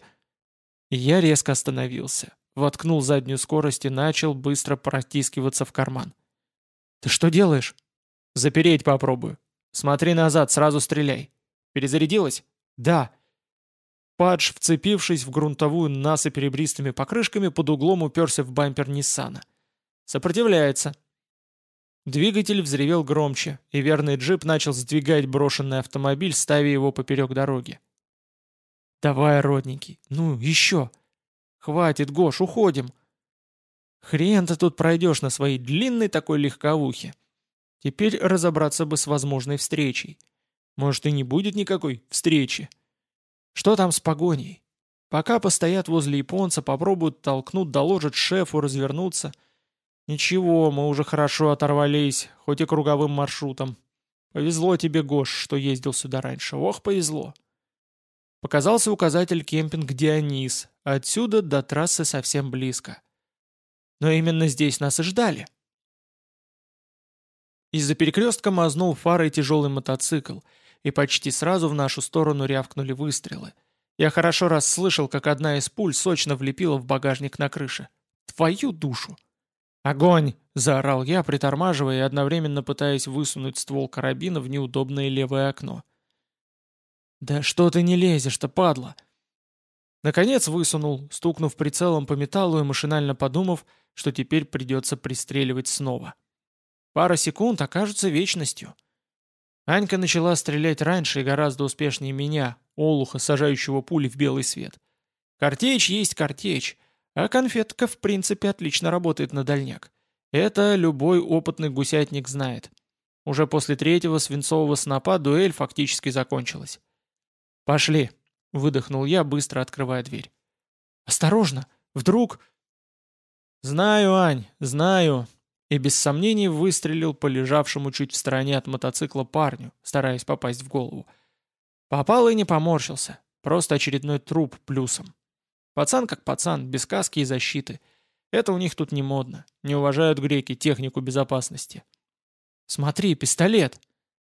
Я резко остановился, воткнул заднюю скорость и начал быстро протискиваться в карман. «Ты что делаешь?» «Запереть попробую. Смотри назад, сразу стреляй. Перезарядилась?» «Да». Падж, вцепившись в грунтовую насыпь ребристыми покрышками, под углом уперся в бампер Ниссана. «Сопротивляется». Двигатель взревел громче, и верный джип начал сдвигать брошенный автомобиль, ставя его поперек дороги. «Давай, родненький, ну, еще!» «Хватит, Гош, уходим!» «Хрен ты тут пройдешь на своей длинной такой легковухе!» Теперь разобраться бы с возможной встречей. Может, и не будет никакой встречи. Что там с погоней? Пока постоят возле японца, попробуют толкнуть, доложат шефу, развернуться. Ничего, мы уже хорошо оторвались, хоть и круговым маршрутом. Повезло тебе, Гош, что ездил сюда раньше. Ох, повезло. Показался указатель кемпинг «Дионис», а отсюда до трассы совсем близко. Но именно здесь нас и ждали. Из-за перекрестка мазнул фарой тяжелый мотоцикл, и почти сразу в нашу сторону рявкнули выстрелы. Я хорошо расслышал, как одна из пуль сочно влепила в багажник на крыше. Твою душу! «Огонь!» — заорал я, притормаживая и одновременно пытаясь высунуть ствол карабина в неудобное левое окно. «Да что ты не лезешь-то, падла!» Наконец высунул, стукнув прицелом по металлу и машинально подумав, что теперь придется пристреливать снова. Пара секунд окажутся вечностью. Анька начала стрелять раньше и гораздо успешнее меня, олуха, сажающего пули в белый свет. Картечь есть картечь, а конфетка в принципе отлично работает на дальняк. Это любой опытный гусятник знает. Уже после третьего свинцового снопа дуэль фактически закончилась. «Пошли», — выдохнул я, быстро открывая дверь. «Осторожно! Вдруг...» «Знаю, Ань, знаю», и без сомнений выстрелил по лежавшему чуть в стороне от мотоцикла парню, стараясь попасть в голову. Попал и не поморщился, просто очередной труп плюсом. Пацан как пацан, без каски и защиты. Это у них тут не модно, не уважают греки технику безопасности. «Смотри, пистолет!»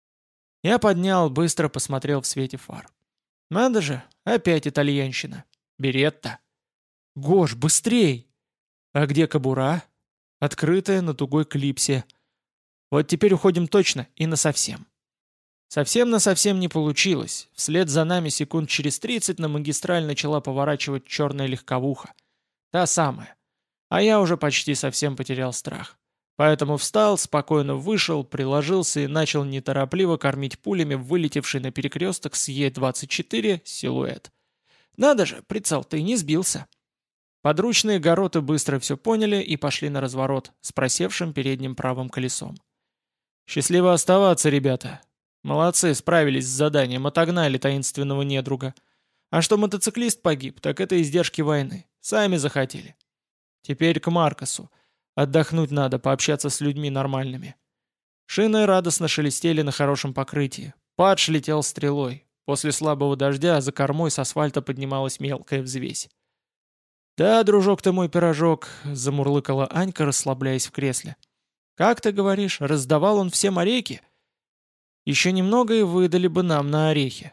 Я поднял, быстро посмотрел в свете фар. «Надо же, опять итальянщина. Беретта!» «Гош, быстрей!» «А где кобура?» «Открытая на тугой клипсе. Вот теперь уходим точно и насовсем». Совсем насовсем не получилось. Вслед за нами секунд через тридцать на магистраль начала поворачивать черная легковуха. Та самая. А я уже почти совсем потерял страх. Поэтому встал, спокойно вышел, приложился и начал неторопливо кормить пулями вылетевший на перекресток с Е двадцать четыре силуэт. Надо же, прицел-то и не сбился. Подручные гороты быстро все поняли и пошли на разворот с просевшим передним правым колесом. «Счастливо оставаться, ребята. Молодцы, справились с заданием, отогнали таинственного недруга. А что мотоциклист погиб, так это издержки войны. Сами захотели. Теперь к Маркосу. Отдохнуть надо, пообщаться с людьми нормальными». Шины радостно шелестели на хорошем покрытии. Падж летел стрелой. После слабого дождя за кормой с асфальта поднималась мелкая взвесь. «Да, дружок ты мой пирожок», — замурлыкала Анька, расслабляясь в кресле. «Как ты говоришь, раздавал он всем орехи?» «Еще немного и выдали бы нам на орехи».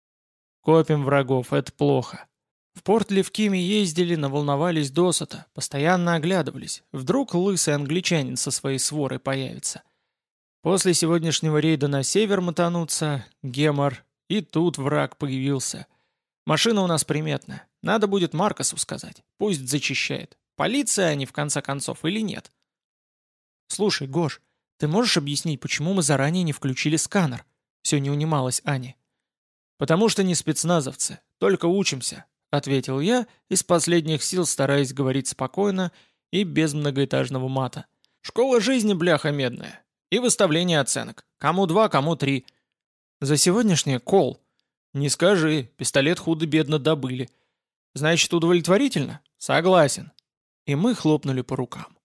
«Копим врагов, это плохо». В порт Левкиме ездили, наволновались досыта, постоянно оглядывались. Вдруг лысый англичанин со своей сворой появится. После сегодняшнего рейда на север мотануться, гемор, и тут враг появился. Машина у нас приметная. Надо будет Маркосу сказать. Пусть зачищает. Полиция они, в конце концов, или нет? «Слушай, Гош, ты можешь объяснить, почему мы заранее не включили сканер?» Все не унималась Аня. «Потому что не спецназовцы, только учимся», — ответил я, из последних сил стараясь говорить спокойно и без многоэтажного мата. «Школа жизни, бляха медная. И выставление оценок. Кому два, кому три. За сегодняшнее кол. Не скажи, пистолет худо-бедно добыли. Значит, удовлетворительно? Согласен». И мы хлопнули по рукам.